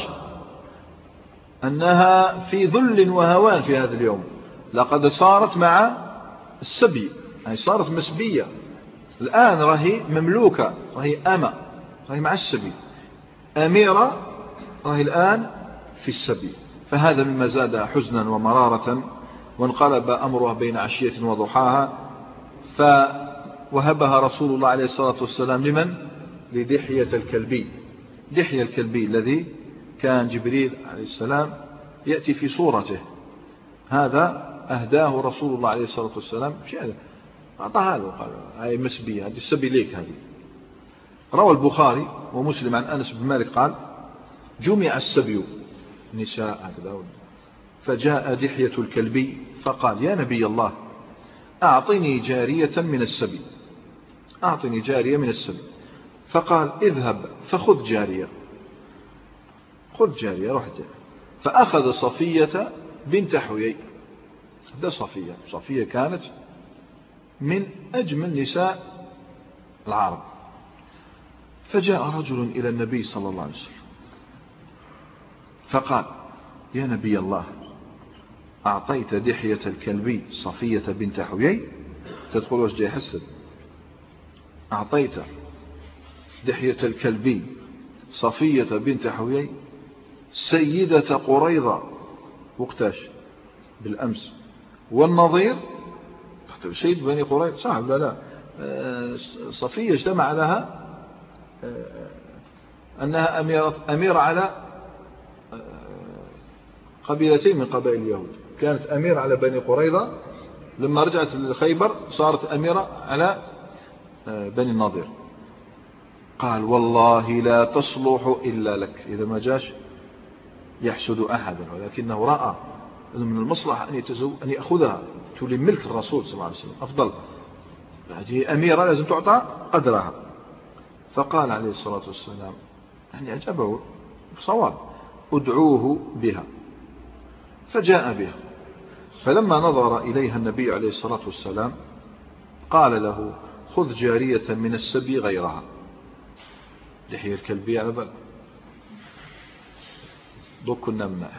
[SPEAKER 1] أنها في ذل وهوان في هذا اليوم. لقد صارت مع السبي، يعني صارت مسبية الآن، راهي مملوكة، راهي أمة، راهي مع السبي. أميرة راهي الآن في السبي. فهذا مما زاد حزنا ومرارة. وانقلب أمرها بين عشية وضحاها، فوهبها رسول الله عليه الصلاة والسلام لمن؟ لدحية الكلبي. دحية الكلبي الذي كان جبريل عليه السلام يأتي في صورته، هذا أهداه رسول الله عليه الصلاة والسلام. أعطاها له، قال هاي مسبية، هذه السبي ليك. هذه روى البخاري ومسلم عن أنس بن مالك قال جمع السبي نساء هكذا، فجاء دحية الكلبي فقال يا نبي الله أعطني جارية من السبي، أعطني جارية من السبي. فقال اذهب فخذ جارية، خذ جارية، روح جارية. فأخذ صفية بنت حيي. ده صفية، صفية كانت من أجمل نساء العرب. فجاء رجل إلى النبي صلى الله عليه وسلم فقال يا نبي الله أعطيت دحية الكلبي صفية بنت حيي؟ تدخل وش جاي حسد. أعطيت دحية الكلبي صفية بنت حيي سيدة قريظة وقتاش؟ بالأمس. والنظير سيد بني قريظة صعب. لا لا صفية اجتمع لها أنها أميرة, أميرة على قبيلتين من قبائل اليهود. كانت أميرة على بني قريظة، لما رجعت لخيبر صارت أميرة على بني النضير. قال والله لا تصلح إلا لك. إذا ما جاش يحسد أحدا، ولكنه رأى من المصلحة أن يتزو أن يأخذها تولي ملك الرسول صلى الله عليه وسلم أفضل. هذه أميرة لازم تعطى قدرها. فقال عليه الصلاة والسلام يعني أجابه بصواب ادعوه بها. فجاء بها. فلما نظر إليها النبي عليه الصلاة والسلام قال له خذ جارية من السبي غيرها. دحية الكلبي على بالك دوك كنا مناح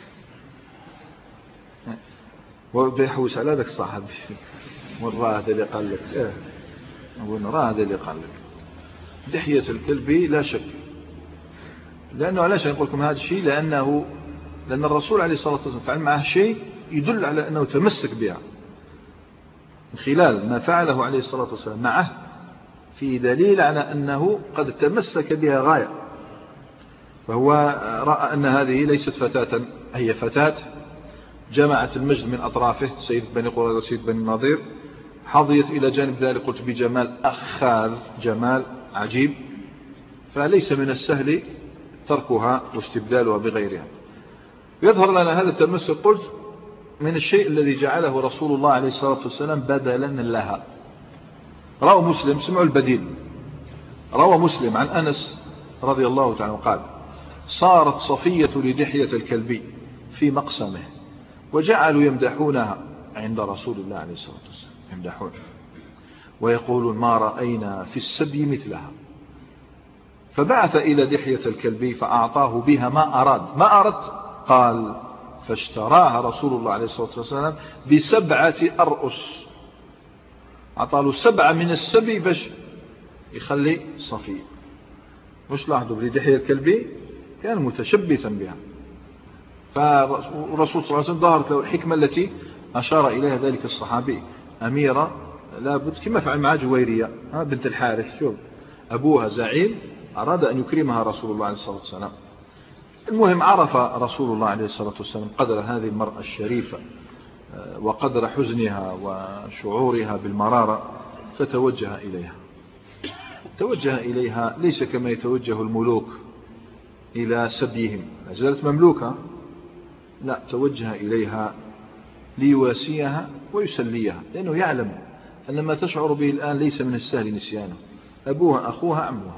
[SPEAKER 1] وبيحوس على ذاك الصحابي وراه هذا اللي قال لك اه وراه هذا اللي قال لك. دحية الكلبي لا شك، لأنه علاش نقول لكم هذا الشيء؟ لأنه لأن الرسول عليه الصلاة والسلام فعل معه شيء يدل على أنه تمسك بها. من خلال ما فعله عليه الصلاة والسلام معه في دليل على أنه قد تمسك بها غاية. فهو رأى أن هذه ليست فتاة، هي فتاة جمعت المجد من أطرافه، سيد بني قريظة سيد بني النضير، حظيت إلى جانب ذلك قلت بجمال أخاذ، جمال عجيب، فليس من السهل تركها واستبدالها بغيرها. يظهر لنا هذا التمسك قلت من الشيء الذي جعله رسول الله عليه الصلاة والسلام بدلا لها. روى مسلم، سمعوا البديل، روى مسلم عن أنس رضي الله تعالى قال: صارت صفية لدحية الكلبي في مقسمه وجعلوا يمدحونها عند رسول الله عليه الصلاة والسلام، يمدحون ويقولون: ما رأينا في السبي مثلها. فبعث إلى دحية الكلبي فأعطاه بها ما أراد. ما أردت؟ قال: فاشتراها رسول الله عليه الصلاة والسلام بسبعة أرؤس، أعطاه سبعة من السبي باش يخلي صفية. مش لاحظوا بلدحية الكلبي كان متشبثا بها، فالرسول صلى الله عليه وسلم ظهرت له الحكمة التي أشار إليها ذلك الصحابي. أميرة لابد كما فعل مع جويرية بنت الحارث، شوف أبوها زعيم أراد أن يكرمها رسول الله عليه الصلاة والسلام. المهم عرف رسول الله عليه الصلاة والسلام قدر هذه المرأة الشريفة وقدر حزنها وشعورها بالمرارة، فتوجه إليها. توجه إليها ليس كما يتوجه الملوك إلى سبيهم، زالت مملوكة، لا، توجه إليها ليواسيها ويسليها، لأنه يعلم أن ما تشعر به الآن ليس من السهل نسيانه، أبوها أخوها عمها،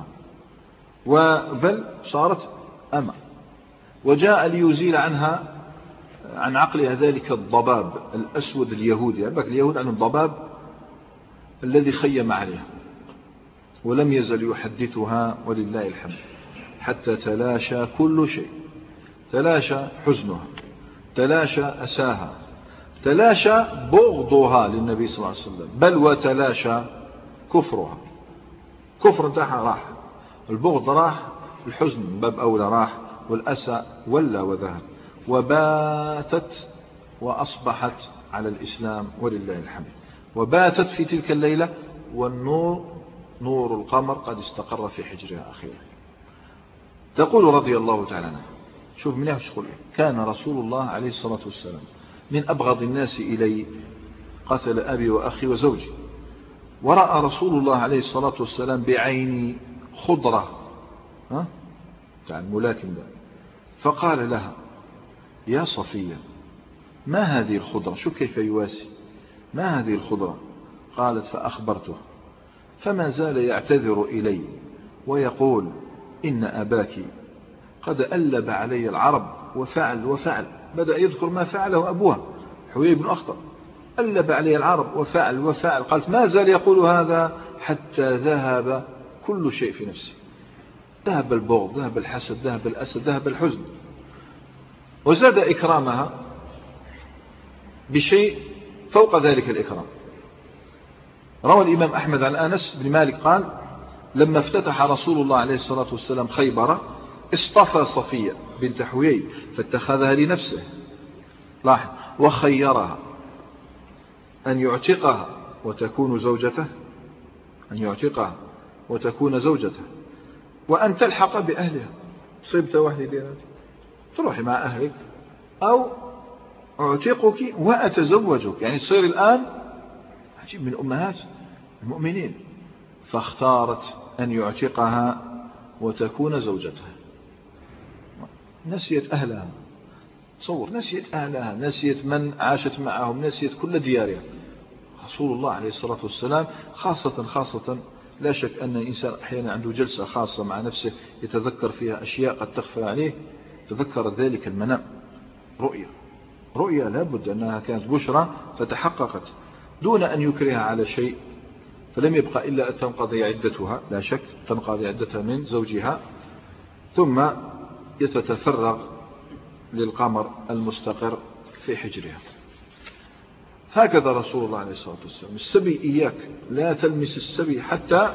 [SPEAKER 1] وبل صارت أما. وجاء ليزيل عنها عن عقلها ذلك الضباب الأسود اليهودي، يعني اليهود عن الضباب الذي خيم عليها، ولم يزل يحدثها ولله الحمد حتى تلاشى كل شيء، تلاشى حزنها، تلاشى أساها، تلاشى بغضها للنبي صلى الله عليه وسلم، بل وتلاشى كفرها. كفر انتهى راح، البغض راح، الحزن من باب أولى راح، والأسى ولا وذهب، وباتت وأصبحت على الإسلام ولله الحمد. وباتت في تلك الليلة والنور نور القمر قد استقر في حجرها أخيرا. تقول رضي الله تعالى عنها، شوف من يفش تقول: كان رسول الله عليه الصلاة والسلام من أبغض الناس إلي، قتل أبي وأخي وزوجي، ورأى رسول الله عليه الصلاة والسلام بعيني خضرة، ها يعني الملاكم ده، فقال لها: يا صفية، ما هذه الخضرة؟ شو كيف يواسي، ما هذه الخضرة؟ قالت: فأخبرته، فما زال يعتذر إلي ويقول: إن أباك قد ألب علي العرب وفعل وفعل. بدأ يذكر ما فعله أبوها حوي بن أخطر، ألب علي العرب وفعل وفعل. قالت: ما زال يقول هذا حتى ذهب كل شيء في نفسي، ذهب البغض، ذهب الحسد، ذهب الأسد، ذهب الحزن. وزاد إكرامها بشيء فوق ذلك الإكرام. روى الإمام أحمد عن أنس بن مالك قال: لما افتتح رسول الله عليه الصلاة والسلام خيبر اصطفى صفية بنت حويي فاتخذها لنفسه، لاحظ، وخيرها أن يعتقها وتكون زوجته، أن يعتقها وتكون زوجته، وأن تلحق بأهلها، صبت وحدي تروحي مع أهلك، أو أعتقك وأتزوجك، يعني تصير الآن عجيب من أمهات المؤمنين. فاختارت أن يعتقها وتكون زوجتها. نسيت أهلها، تصور، نسيت أهلها، نسيت من عاشت معهم، نسيت كل ديارها. رسول الله عليه الصلاة والسلام خاصة خاصة لا شك أن الإنسان أحيانا عنده جلسة خاصة مع نفسه يتذكر فيها أشياء قد تخفى عليه، تذكر ذلك المنام، رؤية رؤية لابد أنها كانت بشرى فتحققت دون أن يكرهها على شيء، فلم يبقى إلا أن تنقضي عدتها، لا شك تنقضي عدتها من زوجها، ثم يتتفرغ للقمر المستقر في حجرها. هكذا رسول الله عليه الصلاة والسلام. السبي إياك، لا تلمس السبي حتى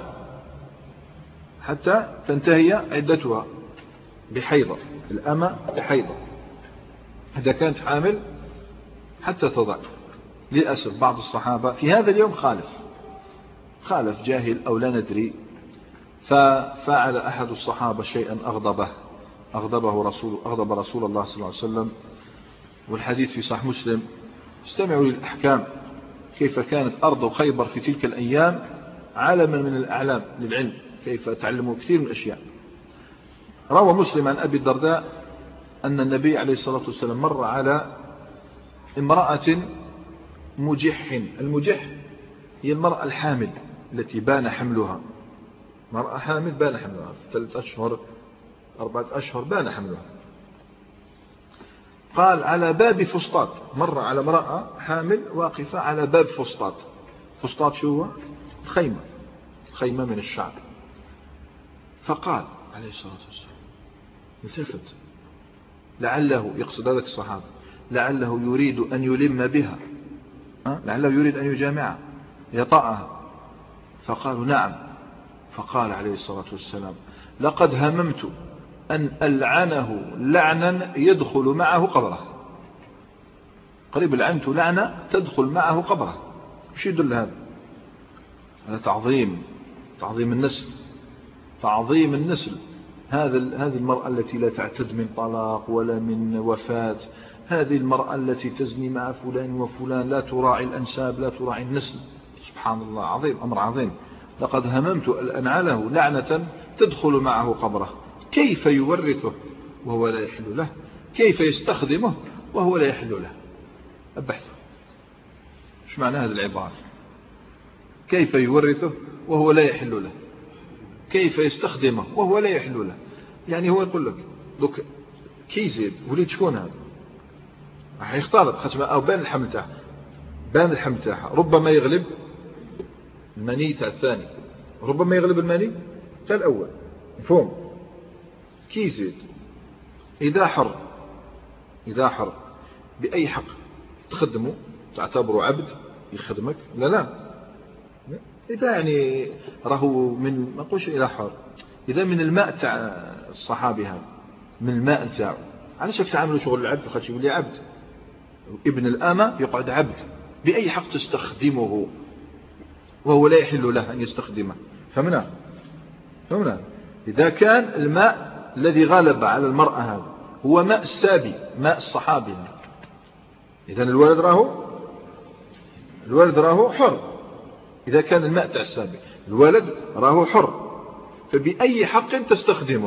[SPEAKER 1] حتى تنتهي عدتها بحيضة، الأمة بحيضة، إذا كانت حامل حتى تضع. للأسف بعض الصحابة في هذا اليوم خالف خالف جاهل أو لا ندري، ففعل أحد الصحابة شيئا أغضبه أغضبه رسول أغضب رسول الله صلى الله عليه وسلم، والحديث في صحيح مسلم. استمعوا للأحكام، كيف كانت أرض خيبر في تلك الأيام علما من الأعلام للعلم، كيف تعلموا كثير من الأشياء. روى مسلم عن أبي الدرداء أن النبي عليه الصلاة والسلام مر على امرأة مجح. المجح هي المرأة الحامل التي بان حملها، مرأة حامل بان حملها في ثلاثة أشهر أربعة أشهر بان حملها. قال على باب فسطاط، مر على امرأة حامل واقفة على باب فسطاط. فسطاط شو هو؟ خيمة، خيمة من الشعب. فقال عليه الصلاة والسلام التفت لعله يقصد ذلك الصحابة لعله يريد أن يلم بها، لعله يريد أن يجامعها يطأها. فقالوا نعم. فقال عليه الصلاة والسلام لقد هممت أن ألعنه لعنا يدخل معه قبره. قريب لعنت لعنة تدخل معه قبره. وش يدل هذا؟ هذا تعظيم، تعظيم النسل، تعظيم النسل. هذا هذه المرأة التي لا تعتد من طلاق ولا من وفاة، هذه المرأة التي تزني مع فلان وفلان، لا تراعي الأنساب لا تراعي النسل. سبحان الله، عظيم، أمر عظيم. لقد هممت أن ألعنه لعنة تدخل معه قبره. كيف يورثه وهو لا يحل له؟ كيف يستخدمه وهو لا يحل له؟ أبحثه ايش معنى هذه العبارة؟ كيف يورثه وهو لا يحل له، كيف يستخدمه وهو لا يحل له. يعني هو يقول لك دوك كي زيد وليد شكون هذا، راح يختار ختمه أو بان الحمل تاعه، بان الحمل تاعها ربما يغلب المني تاع الثاني، ربما يغلب المني تاع الأول. مفهوم؟ كي زيد إذا حر، إذا حر بأي حق تخدمه تعتبره عبد يخدمك؟ لا لا. إذا يعني راهو من ما نقولش إلى حر، إذا من الماء تاع الصحابي هذا، من الماء تاعه، علاش تعاملوا شغل العبد؟ خاطر يقول لي عبد ابن الأمة يقعد عبد. بأي حق تستخدمه وهو لا يحل له أن يستخدمه؟ فهمنا؟ فهمنا؟ إذا كان الماء الذي غلب على المرأة هذا هو ماء السابي، ماء الصحابي، إذن الولد راهو الولد راهو حر. إذا كان الماء تاع السابي الولد راهو حر، فبأي حق تستخدمه؟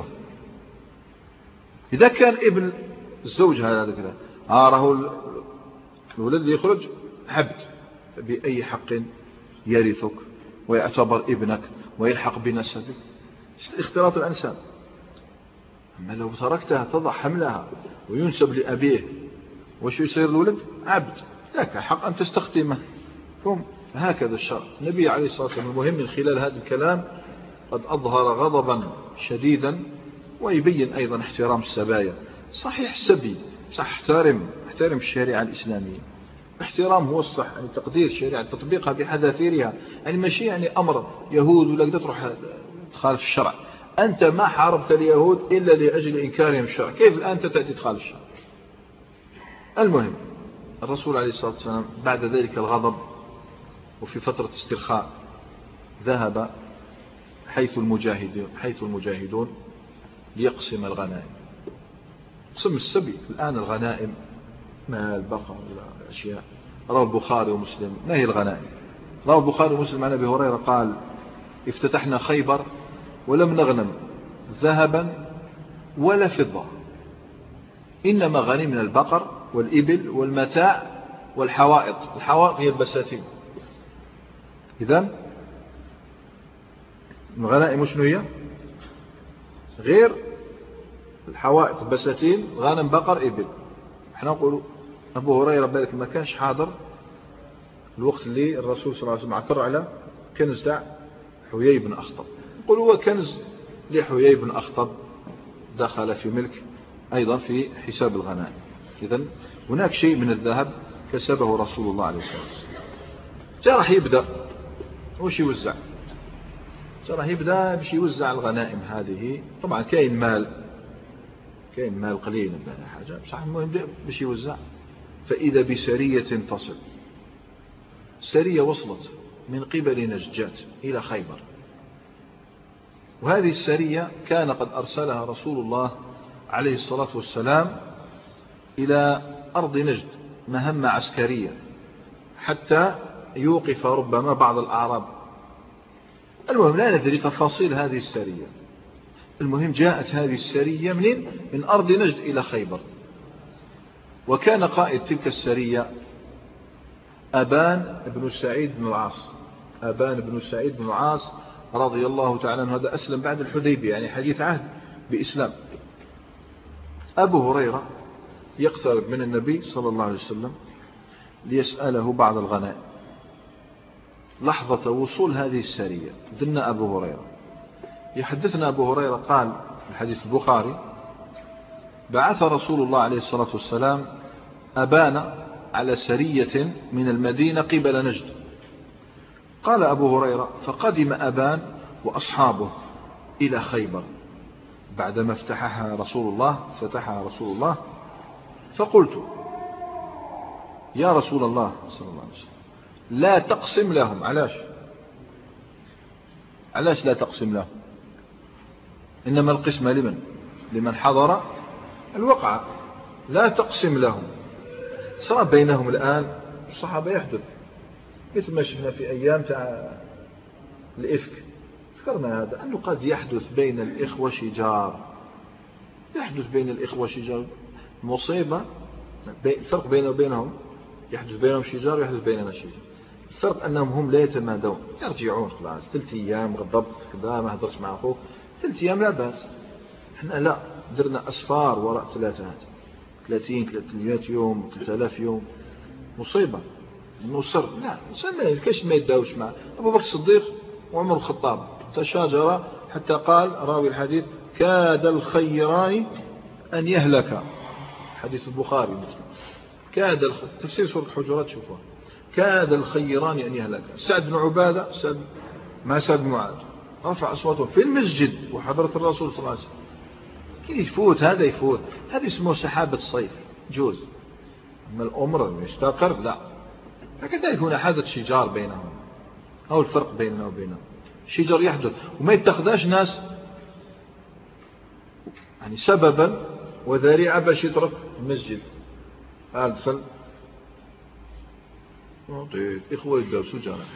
[SPEAKER 1] إذا كان ابن الزوج هذا كذا آه راهو الولد اللي يخرج عبد، فبأي حق يرثك ويعتبر ابنك ويلحق بنسبك؟ اختلاط الأنساب. أما لو تركتها تضع حملها وينسب لأبيه وش يصير الولد؟ عبد، لك حق أن تستخدمه. هكذا الشرع. النبي عليه الصلاة والسلام المهم من خلال هذا الكلام قد أظهر غضبا شديدا، ويبين أيضا احترام السبايا. صحيح السبي صح، احترم احترم الشريعة الإسلامية، احترام هو الصح، يعني تقدير الشريعة تطبيقها بحذافيرها، يعني ماشي يعني أمر يهود ولا قد تروح تخالف الشرع. أنت ما حاربت اليهود إلا لأجل إنكارهم الشرع، كيف الآن تأتي تخالف الشرع؟ المهم الرسول عليه الصلاة والسلام بعد ذلك الغضب وفي فترة استرخاء ذهب حيث المجاهدون حيث المجاهدون ليقسم الغنائم. قسم السبي الآن الغنائم مال بقر ولا أشياء. روى البخاري ومسلم ما هي الغنائم. روى البخاري ومسلم عن أبي هريرة قال افتتحنا خيبر ولم نغنم ذهبا ولا فضة، إنما غنمنا البقر والإبل والمتاع والحوائط. الحوائط هي البساتين. إذن الغنائم شنو هي؟ غير الحوائط البساتين، غنم بقر إبل. احنا نقول أبو هريرة بالك ما كانش حاضر الوقت اللي الرسول صلى الله عليه وسلم عثر على كنز تاع حيي بن أخطب. نقول هو كنز لحيي بن أخطب دخل في ملك أيضا في حساب الغنائم. إذن هناك شيء من الذهب كسبه رسول الله عليه الصلاة والسلام. جاء راح يبدأ وش يوزع، جاء راح يبدأ باش يوزع الغنائم هذه. طبعا كاين مال كاين مال قليل ولا حاجة، بصح المهم باش يوزع. فإذا بسرية تصل، سرية وصلت من قبل نجات إلى خيبر، وهذه السرية كان قد أرسلها رسول الله عليه الصلاة والسلام إلى أرض نجد مهمة عسكرية حتى يوقف ربما بعض الأعراب. المهم لا ندري تفاصيل هذه السرية. المهم جاءت هذه السرية منين؟ من أرض نجد إلى خيبر. وكان قائد تلك السرية أبان بن سعيد بن العاص. أبان بن سعيد بن العاص رضي الله تعالى عنه، هذا أسلم بعد الحديبية، يعني حديث عهد بإسلام. أبو هريرة يقترب من النبي صلى الله عليه وسلم ليسأله بعض الغنائم. لحظة وصول هذه السرية دنا أبو هريرة يحدثنا. أبو هريرة قال الحديث البخاري: بعث رسول الله عليه الصلاة والسلام أبان على سرية من المدينة قبل نجد. قال أبو هريرة: فقدم أبان وأصحابه إلى خيبر بعدما افتتحها رسول الله فتحها رسول الله. فقلت: يا رسول الله صلى الله عليه وسلم لا تقسم لهم. علاش علاش لا تقسم لهم؟ إنما القسمة لمن؟ لمن حضر الوقعة. لا تقسم لهم. صار بينهم الآن الصحابة يحدث مثل ما شفنا في أيام تاع الإفك، ذكرنا هذا أنه قد يحدث بين الإخوة شجار. يحدث بين الإخوة شجار مصيبة. الفرق بينه وبينهم يحدث بينهم شجار ويحدث بيننا شجار. الفرق أنهم هم لا يتمادون، يرجعون خلاص ثلاث أيام غضبت كذا ما هضرت مع أخوك ثلاث أيام لا بأس. احنا لا، درنا أسفار وراء ثلاثة ثلاثين ثلاثمائة يوم ثلاثة آلاف يوم. مصيبة نصر. لا إنسان كاش ما يداوش مع أبو بكر الصديق وعمر الخطاب تشاجر حتى قال راوي الحديث: كاد الخيران أن يهلك. حديث البخاري مثلا. كاد الخ... تفسير سورة الحجرات شوفوا: كاد الخيران أن يهلك. سعد بن عبادة سعد ما سعد بن معاذ رفع أصواتهم في المسجد وحضرة الرسول صلى الله عليه وسلم. كي يفوت هذا يفوت. هذا اسمه سحابة الصيف جوز. أما الأمر يستقر لا. فكذلك هنا حدث شجار بينهم أو الفرق بيننا وبينهم. شجار يحدث وما يتخذاش ناس يعني سببا وذريعة باش يترك المسجد. قال دخل إخوة يدوسوا جانا.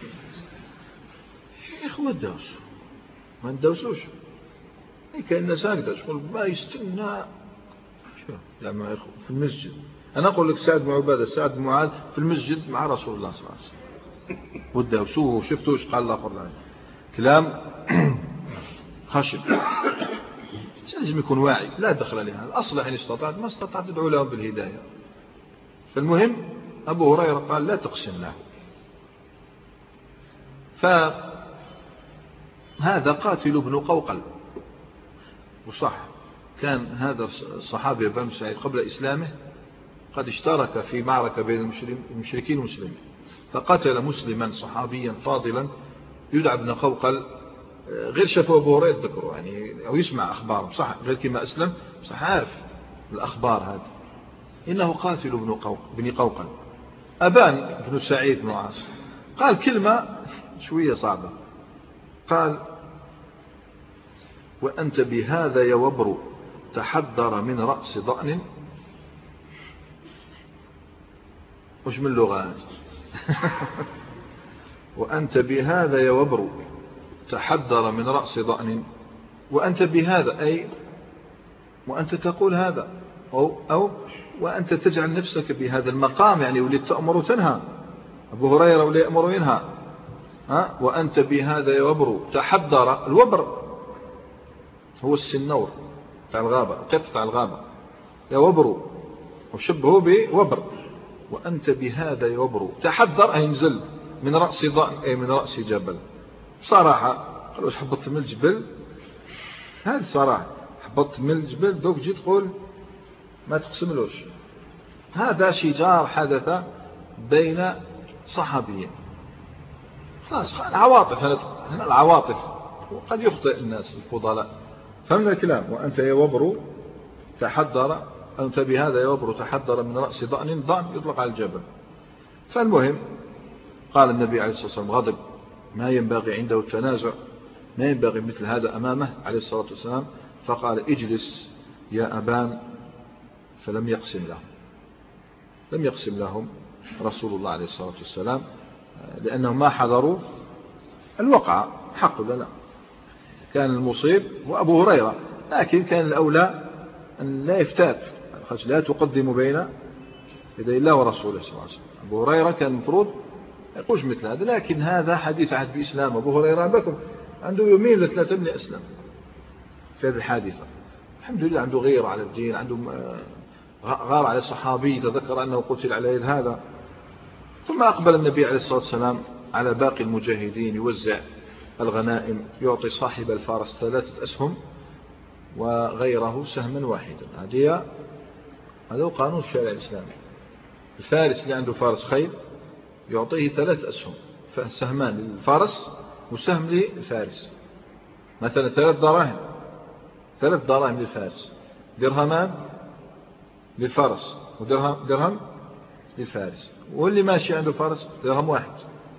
[SPEAKER 1] إخوة يدوسوا ما ندوسوش. كاين الناس هكذا شغل ما يستنى يعني في المسجد. أنا أقول لك سعد بن عبادة سعد بن معاذ في المسجد مع رسول الله صلى الله عليه وسلم ودوسوه وشفتوا ايش قال الآخر له كلام خشب. لازم يكون واعي لا دخل لها. الأصل إن استطعت ما استطعت تدعو لهم بالهداية. فالمهم أبو هريرة قال: لا تقسم له. فهذا قاتل بن قوقل. وصح كان هذا الصحابي بن سعيد قبل إسلامه قد اشترك في معركة بين المشركين والمسلمين، فقتل مسلما صحابيا فاضلا يدعى ابن قوقل. غير شافوا أبو هريرة ذكره يعني أو يسمع أخباره صح غير كما أسلم صح عارف الأخبار هذه. إنه قاتل بن قوقل بن قوقل. أبان بن سعيد بن عاص قال كلمة شوية صعبة. قال: وأنت بهذا يا وبر تحذر من رأس ضأن. وش من لغة وأنت بهذا يا وبر تحذر من رأس ضأن. وأنت بهذا أي وأنت تقول هذا أو, أو وأنت تجعل نفسك بهذا المقام يعني ولي تأمر وتنهى. أبو هريرة ولي يأمر وينهى. ها وأنت بهذا يا وبر تحذر. الوبر هو السنور تاع الغابة قطع تاع الغابة يا وبر وشبهه بوبر. وأنت بهذا يا وبر تحذر أي نزل من رأس ضأن أي من رأس جبل. بصراحة قالوا حبطت من الجبل هذا صراحة حبطت من الجبل دوك جيت تقول ما تقسملوش. هذا شجار حدث بين صحابيين خلاص العواطف هنا العواطف وقد يخطئ الناس الفضلاء. فهمنا الكلام. وأنت يا وبر تحذر أنت بهذا يا وبر تحذر من رأس ضأن. ضأن يطلق على الجبل. فالمهم قال النبي عليه الصلاة والسلام غضب ما ينبغي عنده التنازع ما ينبغي مثل هذا أمامه عليه الصلاة والسلام. فقال: اجلس يا أبان. فلم يقسم لهم لم يقسم لهم رسول الله عليه الصلاة والسلام لأنهم ما حضروا الوقعة. حق ولا لا؟ كان المصيب هو أبو هريرة، لكن كان الأولى أن لا يفتات، لا تقدم بين يدي الله ورسوله صلى الله عليه وسلم. أبو هريرة كان المفروض يقولش مثل هذا، لكن هذا حديث عهد بإسلام. أبو هريرة بكم عنده يومين لثلاثة من الإسلام في هذه الحادثة، الحمد لله عنده غير على الدين، عنده غار على صحابي تذكر أنه قتل على يد هذا. ثم أقبل النبي عليه الصلاة والسلام على باقي المجاهدين يوزع الغنائم، يعطي صاحب الفارس ثلاثة أسهم وغيره سهما واحدا. هذا هذا هو قانون الشارع الإسلامي. الفارس اللي عنده فارس خيل يعطيه ثلاث أسهم، سهمان للفارس وسهم للفارس. مثلا ثلاث دراهم، ثلاث دراهم للفارس، درهمان للفارس ودرهم درهم للفارس، واللي ماشي عنده الفارس درهم واحد.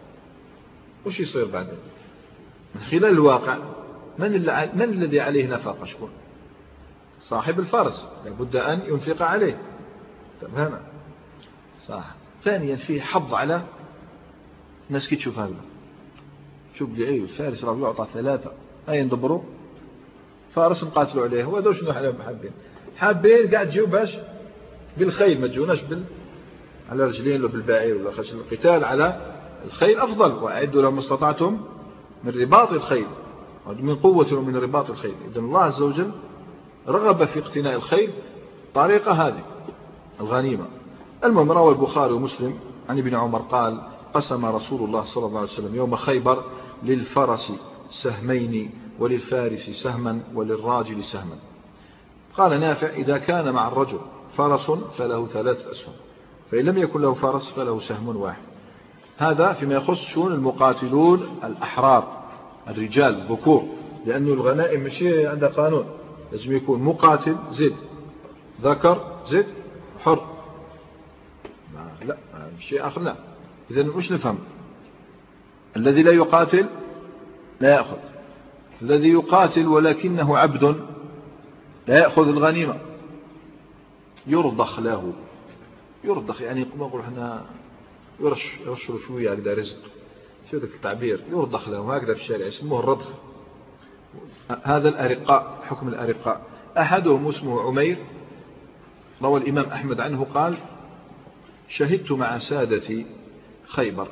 [SPEAKER 1] وش يصير بعدين؟ من خلال الواقع من, من الذي عليه نفقة؟ شكون؟ صاحب الفارس، لابد أن ينفق عليه. تمام صح. ثانيا فيه حظ على الناس كي تشوف هذا، شوف لي أيه الفارس راه يعطى ثلاثة، أي ندبروا فارس نقاتلوا عليه. هو ذو شنو حنا حابين؟ حابين قاعد تجيو باش بالخيل، ما تجوناش بال على رجلين ولا بالبعير ولا خشن. القتال على الخيل أفضل، وأعدوا لهم ما استطعتم من رباط الخيل، من قوة ومن رباط الخيل. إذن الله عز وجل رغب في اقتناء الخيل طريقة هذه الغنيمة. المهم روى البخاري ومسلم عن ابن عمر قال: قسم رسول الله صلى الله عليه وسلم يوم خيبر للفرس سهمين وللفارس سهما وللراجل سهما. قال نافع: إذا كان مع الرجل فرس فله ثلاث أسهم، فإن لم يكن له فرس فله سهم واحد. هذا فيما يخص شؤون المقاتلون الأحرار، الرجال الذكور، لأنه الغنائم ماشي عندها قانون، لازم يكون مقاتل زد، ذكر زد، حر. لا شيء آخر لا. إذن مش نفهم، الذي لا يقاتل لا يأخذ، الذي يقاتل ولكنه عبد لا يأخذ الغنيمة، يرضخ له. يرضخ يعني ما نقول احنا يرش يرش له شوية هكذا رزق، شو ذاك التعبير، يرضخ له هكذا في الشارع يسموه الرضخ. هذا الأرقاء، حكم الأرقاء. أحدهم اسمه عمير، روى الإمام أحمد عنه قال: شهدت مع سادتي خيبر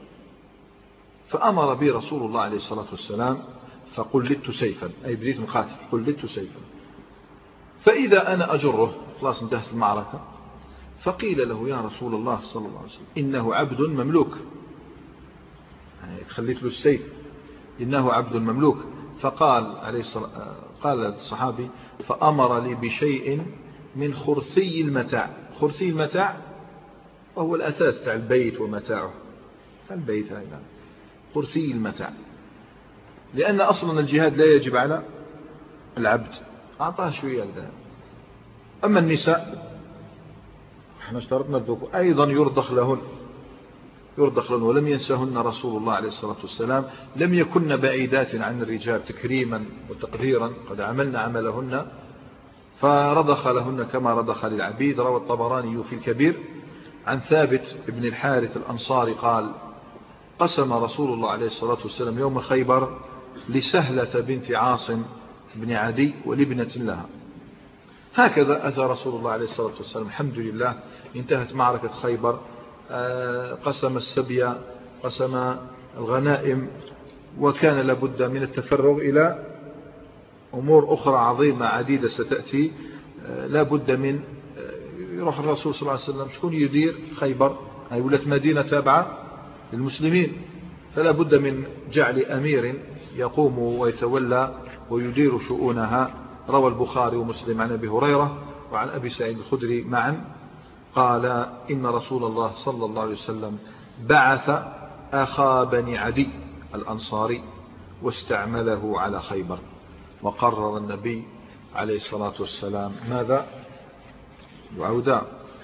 [SPEAKER 1] فأمر بي رسول الله عليه الصلاة والسلام فقلدت سيفا، أي بديت مقاتل، قلدت سيفا، فإذا أنا أجره، خلاص انتهت المعركة، فقيل له: يا رسول الله صلى الله عليه وسلم إنه عبد مملوك، يعني خليت له السيف، إنه عبد مملوك. فقال عليه الصلاة قال الصحابي: فأمر لي بشيء من خرسي المتاع. خرسي المتاع وهو الأساس تاع البيت ومتاعه، تاع البيت هذا خرسي المتاع، لأن أصلا الجهاد لا يجب على العبد، أعطاه شوية لده. أما النساء احنا اشترطنا الذكور أيضا يرضخ لهن، يرضخ لهن، ولم ينسهن رسول الله عليه الصلاة والسلام، لم يكن بعيدات عن الرجال تكريما وتقديرا، قد عملنا عملهن فرضخ لهن كما رضخ للعبيد. روى الطبراني في الكبير عن ثابت بن الحارث الأنصاري قال: قسم رسول الله عليه الصلاة والسلام يوم خيبر لسهلة بنت عاصم بن عدي ولابنة لها. هكذا أتى رسول الله عليه الصلاة والسلام. الحمد لله انتهت معركة خيبر، قسم السبي، قسم الغنائم، وكان لابد من التفرغ إلى أمور أخرى عظيمة عديدة ستأتي. لابد من يروح الرسول صلى الله عليه وسلم، شكون يدير خيبر؟ هي ولت مدينة تابعة للمسلمين، فلا بد من جعل أمير يقوم ويتولى ويدير شؤونها. روى البخاري ومسلم عن أبي هريرة وعن أبي سعيد الخدري معا قال: إن رسول الله صلى الله عليه وسلم بعث أخا بني عدي الأنصاري واستعمله على خيبر، وقرر النبي عليه الصلاة والسلام ماذا؟ يعودا.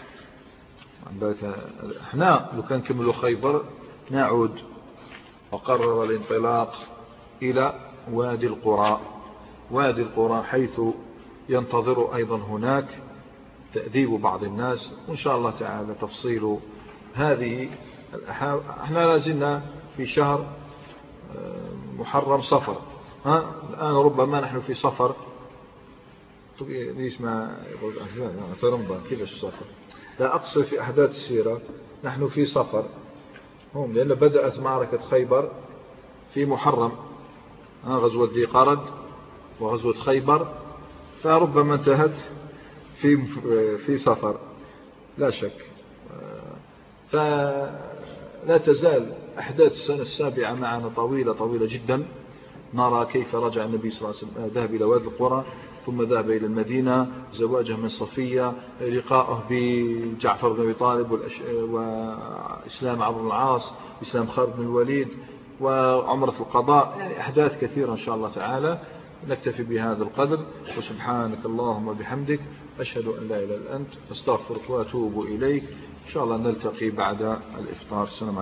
[SPEAKER 1] احنا لو كان كملوا خيبر نعود. وقرر الانطلاق إلى وادي القرى، وادي القرى حيث ينتظر أيضا هناك تأديب بعض الناس، وإن شاء الله تعالى تفصيل هذه. احنا لازلنا في شهر محرم صفر. ها الآن ربما نحن في صفر، ليش ما في رمضان كيفاش صفر؟ لا أقصد في أحداث السيرة نحن في صفر هم، لأن بدأت معركة خيبر في محرم، غزوة ذي قرد وغزوة خيبر، فربما انتهت في في صفر لا شك. فلا تزال أحداث السنة السابعة معنا طويلة طويلة جدا. نرى كيف رجع النبي صلى الله عليه وسلم، ذهب إلى وادي القرى ثم ذهب إلى المدينة، زواجه من صفية، لقاءه بجعفر بن أبي طالب وإسلام عمرو بن العاص، إسلام خالد بن الوليد، وعمرة القضاء، يعني أحداث كثيرة إن شاء الله تعالى. نكتفي بهذا القدر، وسبحانك اللهم وبحمدك أشهد أن لا إله إلا أنت أستغفرك وأتوب إليك. إن شاء الله نلتقي بعد الإفطار. السلام عليكم.